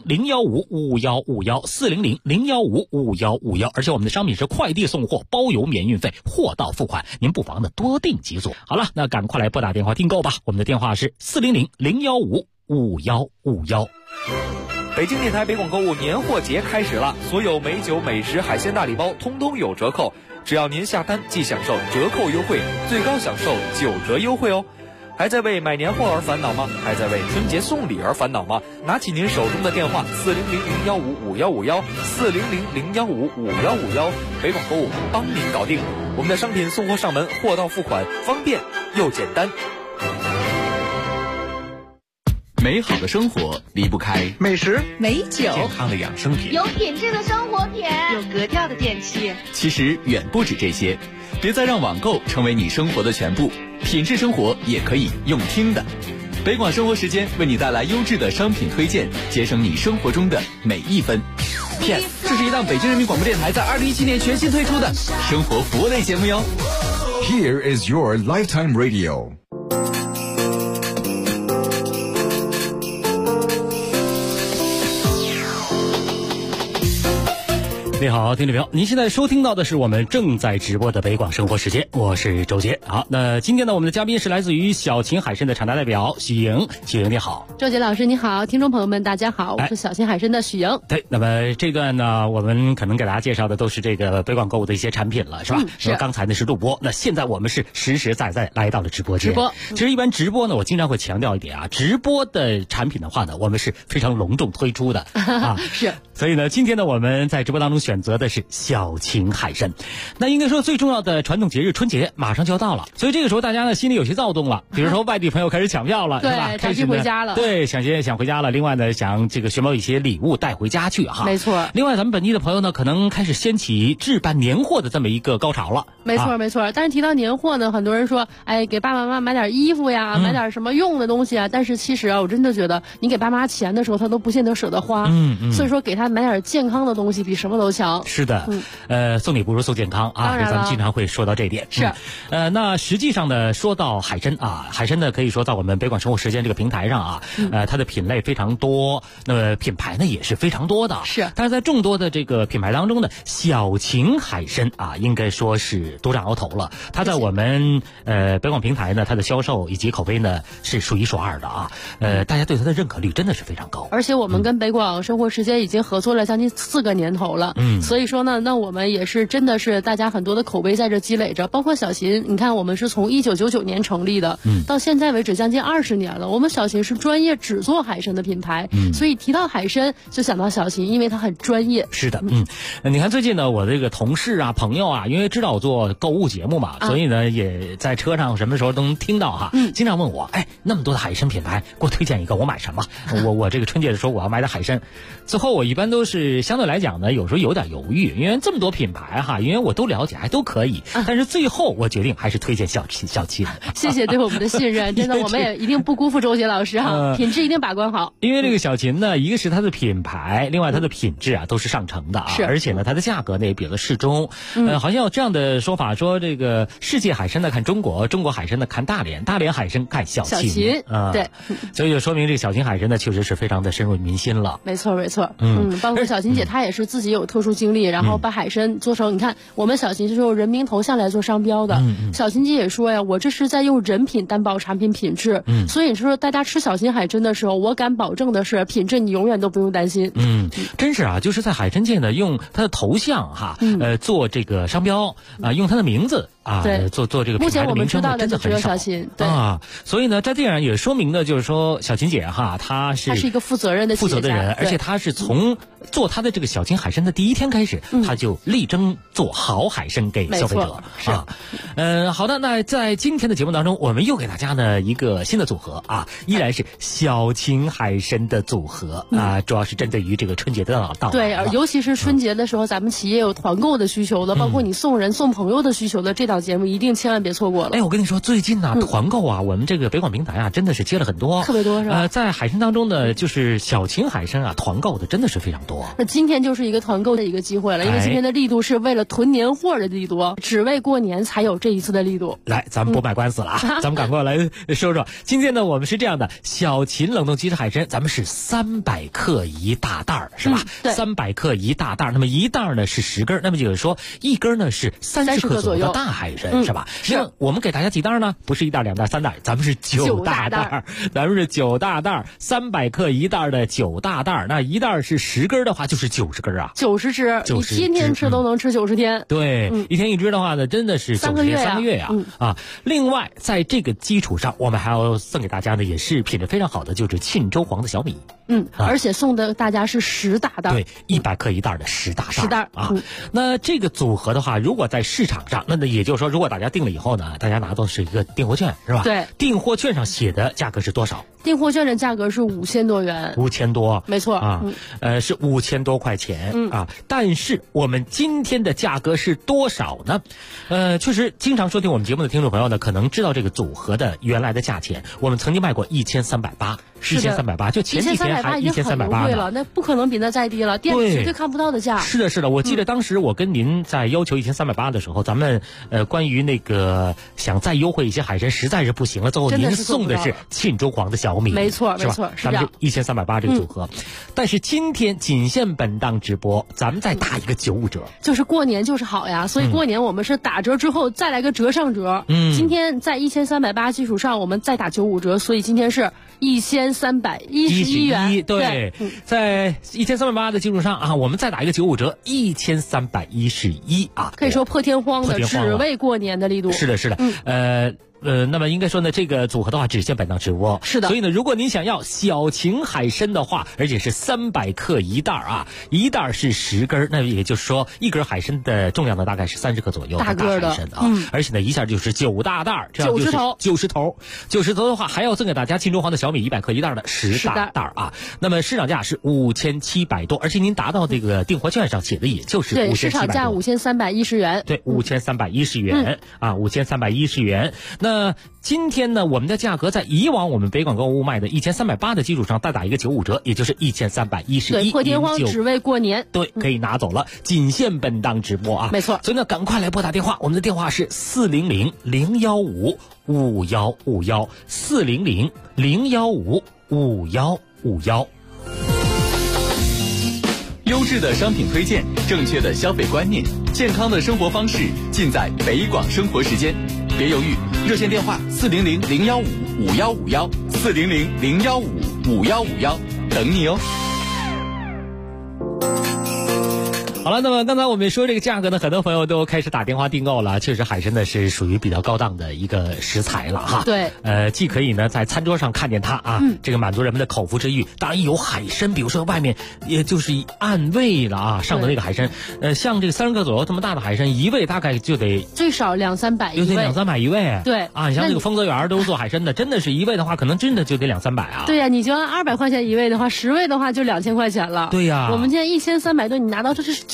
S14: 400-015-5151，400-015-5151，而且我们的商品是快递送货，包邮免运费，货到付款，您不妨的多订几组。好了，那赶快来拨打电话订购吧，我们的电话是400-015-5151。
S2: 北京电台北广购物年货节开始了，所有美酒、美食、海鲜大礼包通通有折扣，只要您下单即享受折扣优惠，最高享受9折优惠哦。还在为买年货而烦恼吗？还在为春节送礼而烦恼吗？拿起您手中的电话400-015-5151，400-015-5151，北广购物帮您搞定。我们的商品送货上门，货到付款，方便又简单。
S9: 美好的生活离不开
S13: 美食、
S6: 美酒、
S2: 健康的养生品，
S1: 有品质的生活品，
S13: 有格调的电器。
S9: 其实远不止这些，别再让网购成为你生活的全部，品质生活也可以用听的。北广生活时间为你带来优质的商品推荐，节省你生活中的每一分。PS， 这是一档北京人民广播电台在2017年全新推出的生活服务类节目哟。
S11: Here is your lifetime radio。
S14: 你好，听众朋友，您现在收听到的是我们正在直播的北广生活时间，我是周杰。好，那今天呢，我们的嘉宾是来自于小秦海参的厂家代表许莹。许莹你好。
S15: 周杰老师你好，听众朋友们大家好，我是小秦海参的许莹。
S14: 对，那么这段呢，我们可能给大家介绍的都是这个北广购物的一些产品了，是吧？
S15: 是。
S14: 刚才呢是录播，那现在我们是实实在在来到了直播间。
S15: 直播。
S14: 其实一般直播呢，我经常会强调一点啊，直播的产品的话呢，我们是非常隆重推出的啊。
S15: 是。
S14: 所以呢，今天呢，我们在直播当中选择的是小秦海参。那应该说最重要的传统节日春节马上就要到了，所以这个时候大家呢心里有些躁动了，比如说外地朋友开始抢票了，
S15: 对，
S14: 是吧？
S15: 开始回家了，
S14: 对，想回家了。另外呢，想这个选购一些礼物带回家去哈。
S15: 没错。
S14: 另外，咱们本地的朋友呢，可能开始掀起置办年货的这么一个高潮了。
S15: 没错，没错。但是提到年货呢，很多人说，给爸爸妈妈买点衣服呀，买点什么用的东西啊。但是其实啊，我真的觉得，你给爸妈钱的时候，他都不见得舍得花。所以说，给他买点健康的东西比什么都强。
S14: 是的。送礼不如送健康啊，咱们经常会说到这一点。
S15: 是。
S14: 那实际上呢，说到海参啊，海参呢可以说在我们北广生活时间这个平台上啊，它的品类非常多，那么品牌呢也是非常多的。
S15: 是。
S14: 但是在众多的这个品牌当中呢，小秦海参啊，应该说是独占鳌头了。它在我们北广平台呢，它的销售以及口碑呢是数一数二的啊。大家对它的认可率真的是非常高。
S15: 而且我们跟北广生活时间已经合作了将近4个年头了。所以说呢，那我们也是真的是大家很多的口碑在这积累着，包括小秦，你看我们是从1999年成立的，到现在为止将近20年了。我们小秦是专业只做海参的品牌，所以提到海参就想到小秦，因为它很专业。
S14: 是的，你看最近呢，我这个同事啊、朋友啊，因为知道我做购物节目嘛，所以呢也在车上什么时候都能听到哈，经常问我，那么多的海参品牌，给我推荐一个，我买什么？我这个春节的时候我要买点海参，最后我一般都是相对来讲呢，有时候有有点犹豫，因为这么多品牌哈，因为我都了解，还都可以，但是最后我决定还是推荐小秦。
S15: 谢谢对我们的信任，真的我们也一定不辜负周杰老师哈，品质一定把关好。
S14: 因为这个小秦呢，一个是它的品牌，另外它的品质啊都是上乘的啊，而且呢它的价格呢也比较适中。好像有这样的说法，说这个世界海参呢看中国，中国海参呢看大连，大连海参看小秦啊，
S15: 对，
S14: 所以就说明这个小秦海参呢确实是非常的深入民心了。
S15: 没错，包括小秦姐她也是自己有特殊经历，然后把海参做成，你看我们小秦是用人名头像来做商标的，小秦姐也说呀，我这是在用人品担保产品品质，所以说大家吃小秦海参的时候，我敢保证的是品质你永远都不用担心。
S14: 真是啊，就是在海参界呢，用它的头像哈，做这个商标啊，用它的名字啊，做这个品牌的名称，真的很少。
S15: 对
S14: 啊，所以呢，在这样也说明呢，就是说小秦姐哈，她是
S15: 一个负责任的
S14: 人，而且她是从做她的这个小秦海参的第一天开始，她就力争做好海参给消费者啊。好的，那在今天的节目当中，我们又给大家呢一个新的组合啊，依然是小秦海参的组合啊，主要是针对于这个春节的到来。
S15: 对，尤其是春节的时候，咱们企业有团购的需求的，包括你送人送朋友的需求的，这档节目一定千万别错过了。
S14: 哎，我跟你说，最近呢团购啊，我们这个北广平台啊，真的是接了很多，
S15: 特别多是吧？
S14: 在海参当中呢，就是小秦海参啊，团购的真的是非常多。
S15: 那今天就是一个团购的一个机会了，因为今天的力度是为了囤年货的力度，只为过年才有这一次的力度。
S14: 来，咱们不卖官司了啊，咱们赶快来说说。今天呢，我们是这样的，小秦冷冻鸡翅海参，咱们是300克一大袋儿，是吧？300克一大袋儿，那么一袋儿呢是10根，那么就是说一根呢是30克左右的大海参，是吧？是。我们给大家几袋呢？不是1袋、2袋、3袋，咱们是9大袋，咱们是9大袋，300克一袋的9大袋，那一袋是10根的话，就是90根啊
S15: ，90只，你天天吃都能吃90天。
S14: 对，一天一只的话呢，真的是
S15: 3个月
S14: 呀啊！另外，在这个基础上，我们还要送给大家呢，也是品质非常好的，就是沁州黄的小米。
S15: 而且送的大家是10大袋，
S14: 对，100克一袋的10大
S15: 袋
S14: 啊。那这个组合的话，如果在市场上，那也就是说，如果大家订了以后呢，大家拿到是一个订货券，是吧？
S15: 对，
S14: 订货券上写的价格是多少？
S15: 订货券的价格是5000多元
S14: ，5000多，
S15: 没错
S14: 啊，是5000多块钱啊。但是我们今天的价格是多少呢？确实，经常收听我们节目的听众朋友呢，可能知道这个组合的原来的价钱。我们曾经卖过1380，1380，就前几天还1380
S15: 了，那不可能比那再低了，店里绝对看不到的价。
S14: 是的，我记得当时我跟您在要求1380的时候，咱们关于那个想再优惠一些海参，实在是不行了，最后您送的是沁州黄的小米，
S15: 没错，
S14: 是吧？咱们就1380这个组合，但是今天仅限本档直播，咱们再打一个95折，
S15: 就是过年就是好呀，所以过年我们是打折之后再来个折上折。今天在1380基础上，我们再打95折，所以今天是1311元。
S14: 对，在1380的基础上啊，我们再打一个95折，1311啊，
S15: 可以说破天荒的，只为过年的力度。
S14: 是的，那么应该说呢，这个组合的话只限本档直播。
S15: 是的，
S14: 所以呢，如果您想要小秦海参的话，而且是300克一袋啊，一袋是10根，那也就是说一根海参的重量呢大概是30克左右，大
S15: 个的
S14: 海参啊，而且呢一下就是9大袋，这样就是90头的话，还要赠给大家沁州黄的小米100克一袋的10大袋啊。那么市场价是5700多，而且您达到这个订货券上写的也就是5700多，
S15: 对，市场价5310元，
S14: 对，5310元啊，5310元。那今天呢，我们的价格在以往我们北广购物卖的1380的基础上再打一个95折，也就是1311。
S15: 对，破天荒只为过年，
S14: 对，可以拿走了，仅限本档直播啊，
S15: 没错。
S14: 所以呢，赶快来拨打电话，我们的电话是400-015-5151，400-015-5151。
S9: 优质的商品推荐，正确的消费观念，健康的生活方式，尽在北广生活时间。别犹豫，热线电话400-015-5151，400-015-5151，等你哦。
S14: 好了，那么刚才我们说这个价格呢，很多朋友都开始打电话订购了。确实，海参呢是属于比较高档的一个食材了哈。
S15: 对，
S14: 既可以呢在餐桌上看见它啊，这个满足人们的口腹之欲。当然有海参，比如说外面也就是按位了啊，上的那个海参，像这个30克左右这么大的海参，一位大概就得
S15: 最少200-300一位，
S14: 就得200-300一位。
S15: 对
S14: 啊，你像这个丰泽园都是做海参的，真的是一位的话，可能真的就得200-300啊。
S15: 对呀，你就按200块钱一位的话，10位的话就2000块钱了。
S14: 对呀，
S15: 我们现在1300多，你拿到这是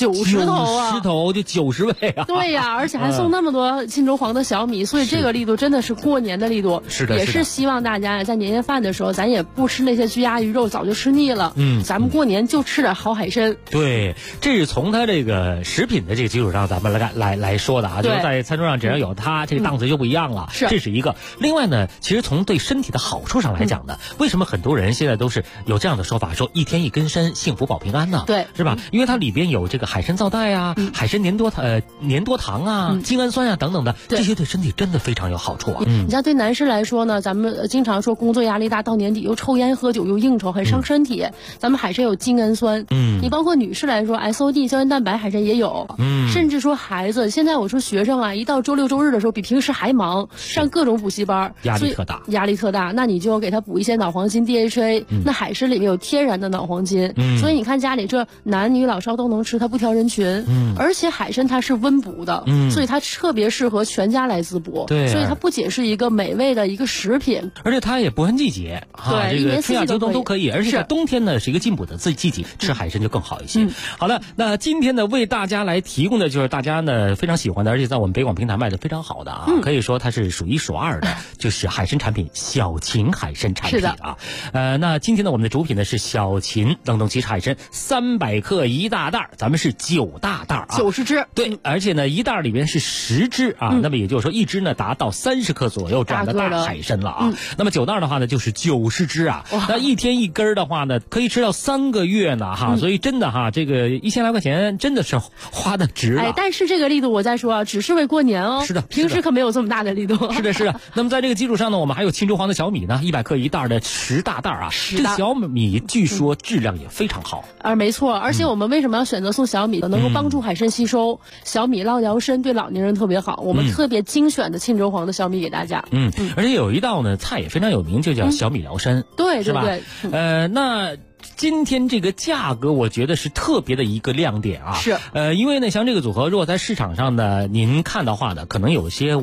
S15: 90头啊
S14: ，90头就90位啊。
S15: 对呀，而且还送那么多金州黄的小米，所以这个力度真的是过年的力度。
S14: 是的，
S15: 也是希望大家在年夜饭的时候，咱也不吃那些鸡鸭鱼肉，早就吃腻了。咱们过年就吃点好海参。
S14: 对，这是从它这个食品的这个基础上，咱们来说的啊，就是在餐桌上只要有它，这个档次就不一样了。
S15: 是，
S14: 这是一个。另外呢，其实从对身体的好处上来讲呢，为什么很多人现在都是有这样的说法，说一天一根参，幸福保平安呢？
S15: 对，
S14: 是吧？因为它里边有这个海参皂苷啊、海参粘多糖啊、精氨酸啊等等的，这些对身体真的非常有好处啊。
S15: 你像对男士来说呢，咱们经常说工作压力大，到年底又抽烟喝酒又应酬，很伤身体。咱们海参有精氨酸，你包括女士来说 SOD 胶原蛋白海参也有，甚至说孩子，现在我说学生啊，一到周六周日的时候比平时还忙，上各种补习班，
S14: 压力特大，
S15: 那你就给他补一些脑黄金 DHA，那海参里面有天然的脑黄金，所以你看家里这男女老少都能吃，它不挑人群，而且海参它是温补的，所以它特别适合全家来滋补，
S14: 对，
S15: 所以它不仅是一个美味的一个食品，
S14: 而且它也不分季节，
S15: 对，
S14: 这个春夏秋冬都可以，而且在冬天呢是一个进补的季节，吃海参就更好一些。好了，那今天呢为大家来提供的就是大家呢非常喜欢的，而且在我们北广平台卖的非常好的啊，可以说它是数一数二的，就是海参产品小秦海参产品啊。那今天呢我们的主品呢是小秦冷冻奇海参300克1大袋，咱们是9大袋啊
S15: ，90只。
S14: 对，而且呢一袋里边是10只啊，那么也就是说一只呢达到30克左右这样的大海参了啊。那么9袋的话呢就是90只啊，那一天一根的话呢可以吃到3个月呢哈，所以真的哈这个1000来块钱真的是花的值了。
S15: 但是这个力度我再说啊，只是为过年哦。
S14: 是的，
S15: 平时可没有这么大的力度。
S14: 是的，是的。那么在这个基础上呢，我们还有青州黄的小米呢，100克1袋的10大袋啊。这小米据说质量也非常好。
S15: 没错，而且我们为什么要选择送小米呢？能够帮助海参吸收，小米捞摇参对老年人特别好。我们特别精选的青州黄的小米给大家。
S14: 而且有一道呢菜也非常有名，就叫小米辽参。
S15: 对，
S14: 是吧？
S15: 那
S14: 今天这个价格，我觉得是特别的一个亮点啊！
S15: 是，
S14: 因为呢，像这个组合，如果在市场上呢，您看的话呢，可能有些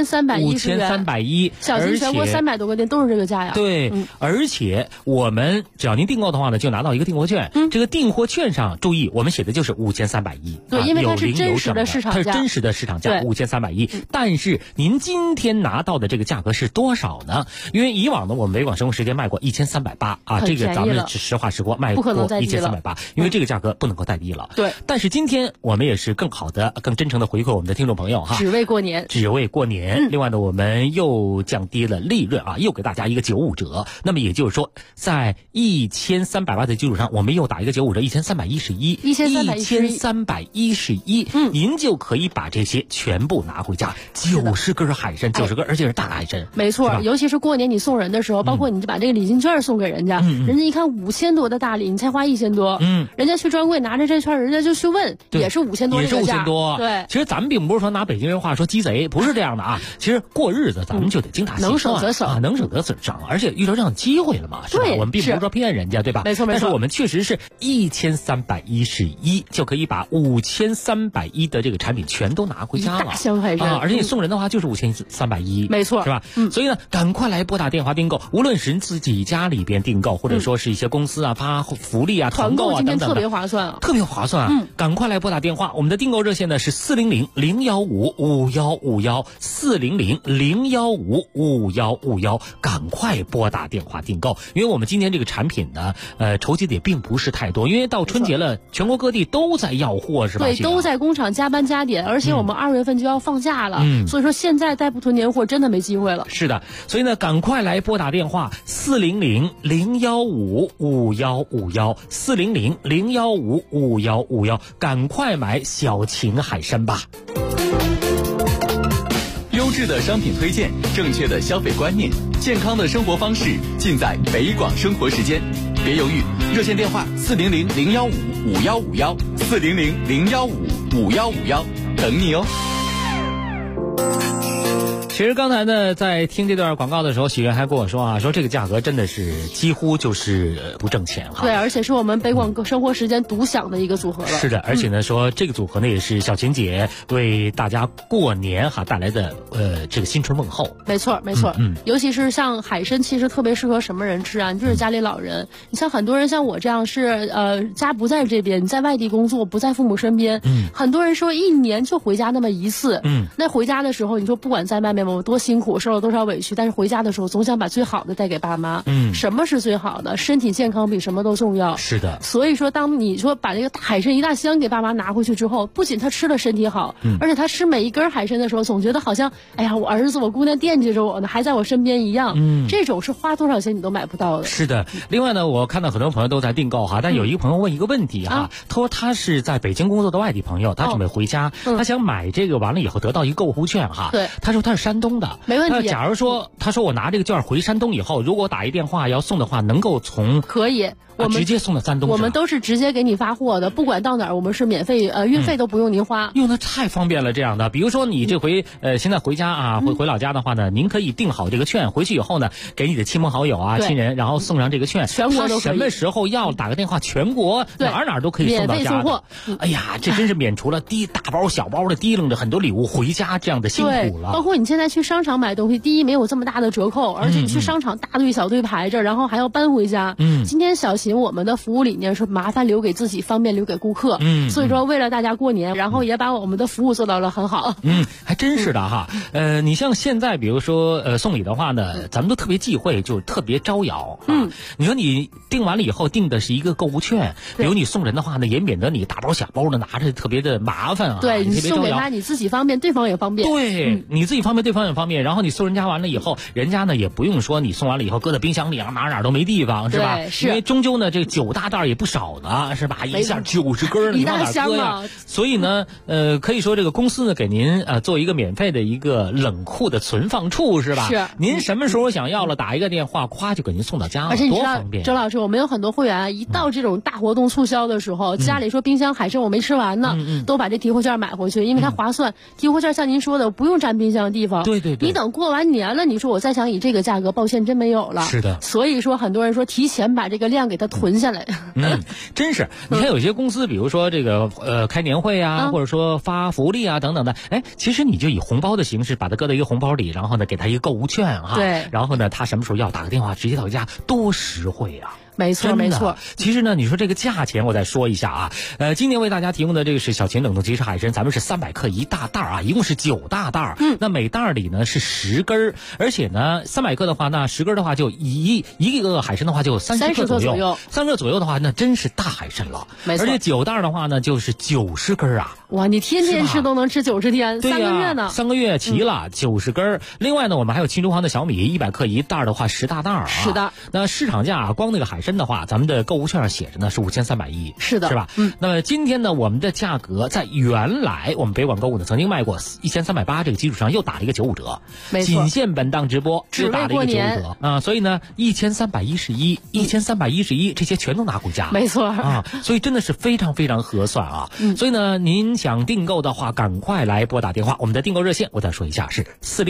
S15: 5310，小秦全国300多个店都是这个价呀。
S14: 对，而且我们只要您订购的话呢，就拿到一个订货券。这个订货券上注意，我们写的就是5310。
S15: 对，因为它是真实的市场价，
S14: 它是真实的市场价5310。但是您今天拿到的这个价格是多少呢？因为以往呢，我们北广生活时间卖过1380啊，这个咱们实话实说卖过1380，因为这个价格不能够再低了。
S15: 对，
S14: 但是今天我们也是更好的、更真诚的回馈我们的听众朋友哈，
S15: 只为过年。
S14: 另外呢，我们又降低了利润啊，又给大家一个95折。那么也就是说，在1380的基础上，我们又打一个95折，1311，您就可以把这些全部拿回家，90根海参，90根，而且是大海参。
S15: 没错，尤其是过年你送人的时候，包括你就把这个礼金券送给人家，人家一看5000多的大礼，你才花1000多，人家去专柜拿着这券，人家就去问，也是5000多，
S14: 也是5000多。
S15: 对，
S14: 其实咱们并不是说拿北京人话说鸡贼，不是这样的啊。其实过日子咱们就得精打细算，
S15: 能省则省，
S14: 能省则省，而且遇到这样的机会了嘛，是吧？我们并不是说骗人家，对吧？
S15: 没错。
S14: 但是我们确实是1311就可以把5310的这个产品全都拿回家了，
S15: 大箱海参，
S14: 而且你送人的话就是5310，
S15: 没错，
S14: 是吧？所以呢，赶快来拨打电话订购，无论是自己家里边订购，或者说是一些公司啊发福利啊、团购啊等等的，
S15: 特别划算啊，
S14: 特别划算啊！赶快来拨打电话，我们的订购热线呢是400-015-5151，400-015-5151，赶快拨打电话订购，因为我们今天这个产品呢，筹集的也并不是太多，因为到春节了，全国各地都在要货，是吧？
S15: 对，都在工厂加班加点，而且我们2月份就要放假了，所以说现在再不囤年货，真的没机会了。
S14: 是的，所以呢，赶快来拨打电话400-015-5151，400-015-5151，赶快买小秦海参吧。
S9: 优质的商品推荐，正确的消费观念，健康的生活方式，尽在北广生活时间。别犹豫，热线电话400-015-5151，400-015-5151，等你哦。
S14: 其实刚才呢，在听这段广告的时候，许愿还跟我说啊，说这个价格真的是几乎就是不挣钱哈。
S15: 对，而且是我们北广生活时间独享的一个组合了。
S14: 是的，而且呢，说这个组合呢也是小琴姐为大家过年哈带来的这个新春问候。
S15: 没错，没错。尤其是像海参，其实特别适合什么人吃啊？你就是家里老人。你像很多人像我这样是家不在这边，你在外地工作，不在父母身边。很多人说一年就回家那么一次。那回家的时候，你说不管在外面我多辛苦，受了多少委屈，但是回家的时候总想把最好的带给爸妈。什么是最好的？身体健康比什么都重要。
S14: 是的。
S15: 所以说，当你说把这个大海参一大箱给爸妈拿回去之后，不仅他吃了身体好，而且他吃每一根海参的时候，总觉得好像，哎呀，我儿子我姑娘惦记着我呢，还在我身边一样。这种是花多少钱你都买不到的。
S14: 是的。另外呢，我看到很多朋友都在订购哈，但有一个朋友问一个问题哈，他说他是在北京工作的外地朋友，他准备回家，他想买这个完了以后得到一个购物券哈。
S15: 对。
S14: 他说他是山东的，
S15: 没问题。
S14: 假如说他说我拿这个券回山东以后，如果我打一电话要送的话，能够从
S15: 可以。我们
S14: 直接送到山东，
S15: 我们都是直接给你发货的，不管到哪儿，我们是免费，运费都不用您花。
S14: 用的太方便了，这样的，比如说你这回现在回家啊，回老家的话呢，您可以订好这个券，回去以后呢，给你的亲朋好友啊、亲人，然后送上这个券，
S15: 全国都可以。
S14: 什么时候要打个电话，全国哪都可以送到家的。
S15: 免费送货。
S14: 哎呀，这真是免除了大包小包的提楞着很多礼物回家这样的辛苦了。
S15: 包括你现在去商场买东西，第一没有这么大的折扣，而且你去商场大队小队排着，然后还要搬回家。今天小秦我们的服务理念是麻烦留给自己，方便留给顾客。所以说为了大家过年，然后也把我们的服务做到了很好。
S14: 还真是的哈。你像现在比如说送礼的话呢，咱们都特别忌讳，就特别招摇。你说你订完了以后订的是一个购物券，比如你送人的话呢，也免得你大包小包的拿着特别的麻烦啊。
S15: 对，你送给他你自己方便，对方也方便。
S14: 对，你自己方便，对方也方便。然后你送人家完了以后，人家呢也不用说你送完了以后搁在冰箱里啊，哪都没地方，是吧？
S15: 是。
S14: 因为终究呢这个9大袋也不少呢，是吧？一下90根你往哪搁呀？所以呢，可以说这个公司呢给您做一个免费的一个冷库的存放处，是吧？
S15: 是。
S14: 您什么时候想要了，打一个电话，咵就给您送到家了，
S15: 而且你知道，
S14: 多方便。
S15: 周老师，我们有很多会员一到这种大活动促销的时候，家里说冰箱海参我没吃完呢，都把这提货券买回去，因为它划算。提货券像您说的，不用占冰箱的地方。
S14: 对。
S15: 你等过完年了，你说我再想以这个价格，抱歉，真没有了。
S14: 是的。
S15: 所以说，很多人说提前把这个量给它囤下来。
S14: 真是。你看有些公司，比如说这个开年会啊，或者说发福利啊等等的，其实你就以红包的形式把它搁到一个红包里，然后呢给他一个购物券哈。
S15: 对。
S14: 然后呢他什么时候要打个电话直接到家，多实惠啊。
S15: 没错没错。
S14: 其实呢，你说这个价钱我再说一下啊，今年为大家提供的这个是小秦冷冻即食海参，咱们是300克一大袋啊，一共是9大袋。那每袋里呢是10根，而且呢300克的话，那10根的话就一个海参的话就30克左右，30克左右的话那真是大海参了。
S15: 没错。
S14: 而且9袋的话呢就是90根啊。
S15: 哇，你天天吃都能吃90天，3个月呢。
S14: 3个月齐了，90根。另外呢，我们还有青州行的小米100克一袋的话10大袋啊。
S15: 是的。
S14: 那市场价光那个海参的话，咱们的购物券上写着呢是5310。
S15: 是的。
S14: 是吧？那么今天呢，我们的价格在原来我们北广购物呢曾经卖过1380这个基础上又打了一个95折。
S15: 没错。
S14: 仅限本档直播
S15: 只
S14: 打了一个95折啊，所以呢1311这些全都拿回家。
S15: 没错
S14: 啊，所以真的是非常非常合算啊。所以呢，您想订购的话，赶快来拨打电话。我们的订购热线我再说一下是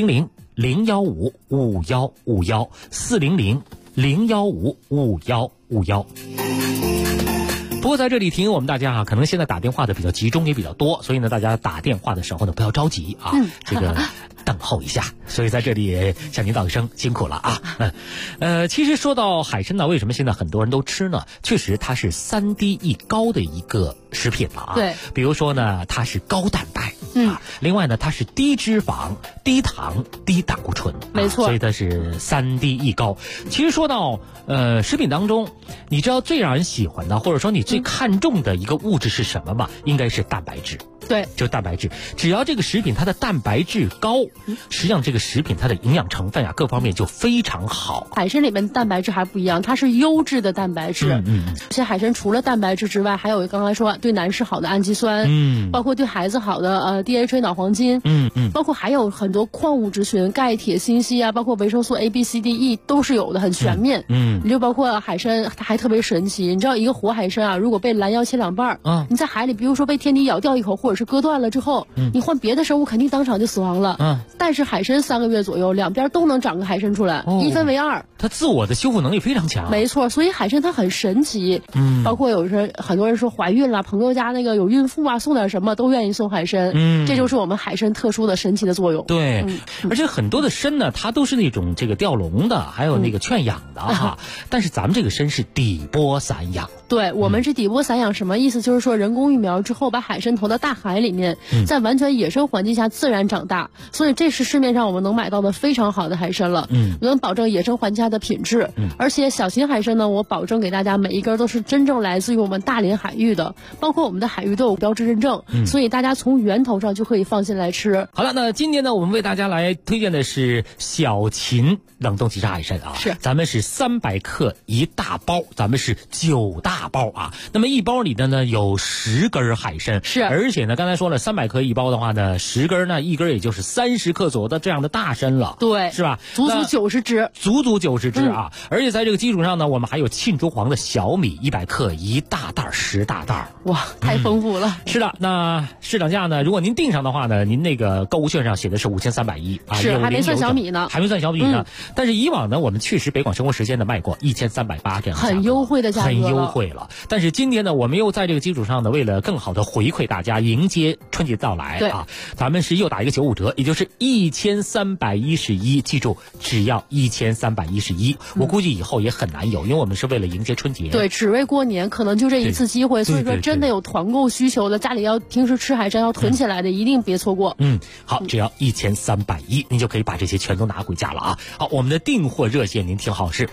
S14: 400-015-5151，400-015-5151。不过在这里提醒我们大家可能现在打电话的比较集中也比较多，所以呢大家打电话的时候呢不要着急啊，这个等候一下。所以在这里也向您道一声辛苦了啊。其实说到海参呢，为什么现在很多人都吃呢？确实它是3低一高的一个食品了啊。
S15: 对。
S14: 比如说呢，它是高蛋白。另外呢，它是低脂肪、低糖、低胆固醇。
S15: 没错。
S14: 所以它是3低一高。其实说到食品当中，你知道最让人喜欢的，或者说你最看重的一个物质是什么吗？应该是蛋白质。
S15: 对，
S14: 就蛋白质，只要这个食品它的蛋白质高，实际上这个食品它的营养成分各方面就非常好。
S15: 海参里面的蛋白质还不一样，它是优质的蛋白质。这些海参除了蛋白质之外，还有刚才说对男士好的氨基酸，包括对孩子好的DHA 脑黄金，包括还有很多矿物质群，钙、铁、锌、硒啊，包括维生素 A、B、C、D、E 都是有的，很全面。你就包括海参，它还特别神奇。你知道一个活海参如果被拦腰切2半，你在海里，比如说被天敌咬掉一口，或者是割断了之后，你换别的生物肯定当场就死亡了。但是海参3个月左右，两边都能长个海参出来，一分为二。
S14: 它自我的修复能力非常强。
S15: 没错，所以海参它很神奇。包括很多人说怀孕了，朋友家那个有孕妇啊，送点什么都愿意送海参。这就是我们海参特殊的神奇的作用。
S14: 对，而且很多的参呢，它都是那种这个吊笼的，还有那个圈养的哈。但是咱们这个参是底波散养。
S15: 对，我们是底波散养，什么意思？就是说人工育苗之后把海参投到大海里面，在完全野生环境下自然长大，所以这是市面上我们能买到的非常好的海参了。能保证野生环境下的品质。而且小型海参呢，我保证给大家每一根都是真正来自于我们大连海域的，包括我们的海域都有标志认证，所以大家从源头上就可以放心来吃。
S14: 好了，那今天呢，我们为大家来推荐的是小秦冷冻即食海参啊，
S15: 是
S14: 咱们是300克1大包，咱们是9大包啊。那么一包里的呢有10根海参，
S15: 是，
S14: 而且呢刚才说了300克一包的话呢，10根呢一根也就是30克左右的这样的大参了，
S15: 对，
S14: 是吧？
S15: 足足90只，
S14: 足足90只啊！而且在这个基础上呢，我们还有沁珠黄的小米100克1大袋10大袋，
S15: 哇，太丰富了。
S14: 是的，那市场价呢，如果您订上的话呢，您那个购物券上写的是5310啊，
S15: 是还没算小米呢，
S14: 还没算小米呢。但是以往呢，我们确实北广生活时间呢卖过1380这样的，
S15: 很优惠的价格，
S14: 很优惠了。但是今天呢，我们又在这个基础上呢，为了更好的回馈大家，迎接春节到来啊，咱们是又打一个95折，也就是1311，记住，只要1311。我估计以后也很难有，因为我们是为了迎接春节，
S15: 对，只为过年，可能就这一次机会。所以说，真的有团购需求的，家里要平时吃海参要囤起来的，一定别错过。
S14: 好，只要1310，您就可以把这些全都拿回家了啊。好，我们的订货热线您听好，是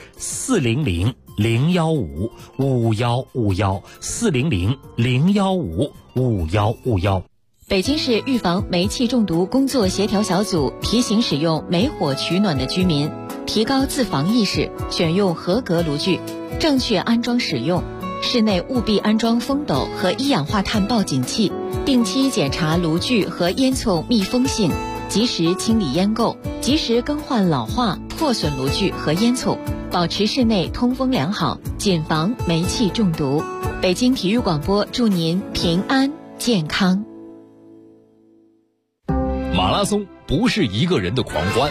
S14: 400-015-5151，400-015-5151。
S13: 北京市预防煤气中毒工作协调小组提醒使用煤火取暖的居民提高自防意识，选用合格炉具，正确安装使用。室内务必安装风斗和一氧化碳报警器，定期检查炉具和烟囱密封性，及时清理烟垢，及时更换老化破损炉具和烟囱，保持室内通风良好，谨防煤气中毒。北京体育广播祝您平安健康。
S16: 马拉松不是一个人的狂欢，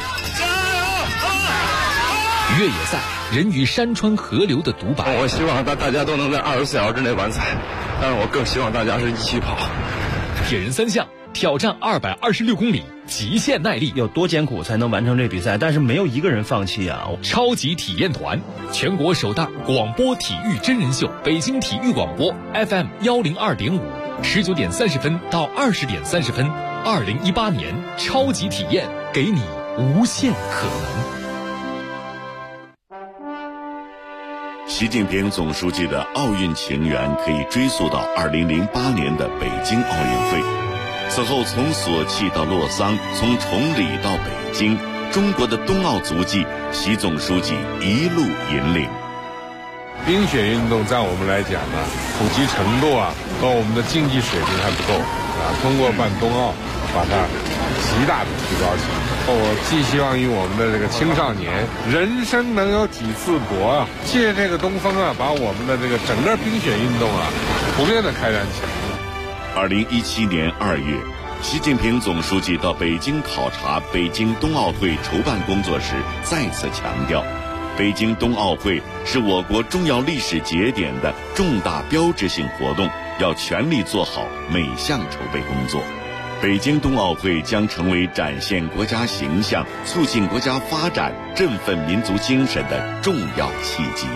S16: 越野赛人与山川河流的独白。
S17: 我希望大家都能在24小时之内完赛，但是我更希望大家是一起跑。
S16: 铁人3项挑战226公里，极限耐力，
S18: 有多艰苦才能完成这比赛？但是没有一个人放弃啊！
S16: 超级体验团，全国首档广播体育真人秀，北京体育广播 FM 102.5，19点30分到20点30分，2018年超级体验，给你无限可能。
S3: 习近平总书记的奥运情缘可以追溯到2008年的北京奥运会。此后从索契到洛桑，从崇礼到北京，中国的冬奥足迹，习总书记一路引领。
S19: 冰雪运动在我们来讲呢，普及程度和我们的竞技水平还不够通过办冬奥，把它极大的提高起来。我寄希望于我们的这个青少年，人生能有几次搏借这个东风把我们的这个整个冰雪运动普遍的开展起来。
S3: 2017年2月，习近平总书记到北京考察北京冬奥会筹办工作时，再次强调，北京冬奥会是我国重要历史节点的重大标志性活动，要全力做好每项筹备工作。北京冬奥会将成为展现国家形象、促进国家发展、振奋民族精神的重要契机。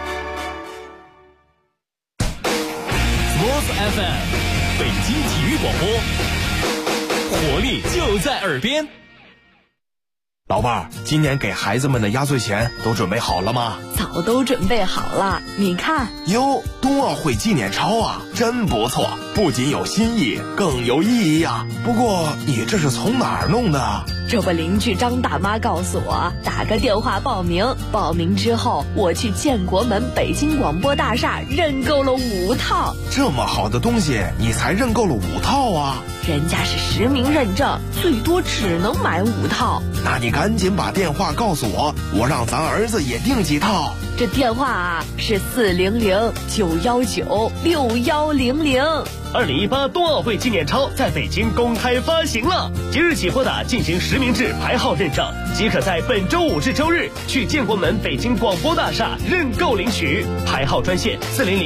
S2: Sports FM， 北京体育广播，活力就在耳边。
S20: 老伴儿，今年给孩子们的压岁钱都准备好了吗？
S21: 早都准备好了，你看。
S20: 哟，冬奥会纪念钞真不错，不仅有新意，更有意义呀。不过你这是从哪儿弄的？
S21: 这不，邻居张大妈告诉我，打个电话报名，报名之后我去建国门北京广播大厦认购了5套。
S20: 这么好的东西，你才认购了5套啊？
S21: 人家是实名认证，最多只能买5套。
S20: 那你赶紧把电话告诉我，我让咱儿子也订几套。
S21: 这电话啊是400-919-6100。
S4: 2018冬奥会纪念钞在北京公开发行了，即日起拨打进行实名制排号认证，即可在本周5至周日去建国门北京广播大厦认购领取。排号专线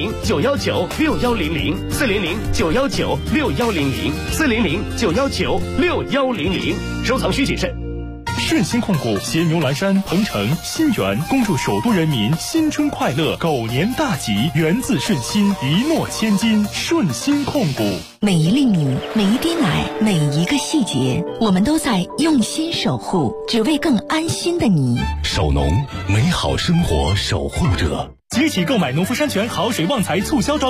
S4: 400-919-6100，400-919-6100，400-919-6100。收藏需谨慎。
S22: 顺鑫控股携牛栏山、鹏城、新源恭祝首都人民新春快乐，狗年大吉，源自顺心，一诺千金。顺鑫控股。
S6: 每一粒米，每一滴奶，每一个细节，我们都在用心守护，只为更安心的你。
S23: 守农，美好生活守护者。
S22: 即日起购买农夫山泉好水旺财促销装。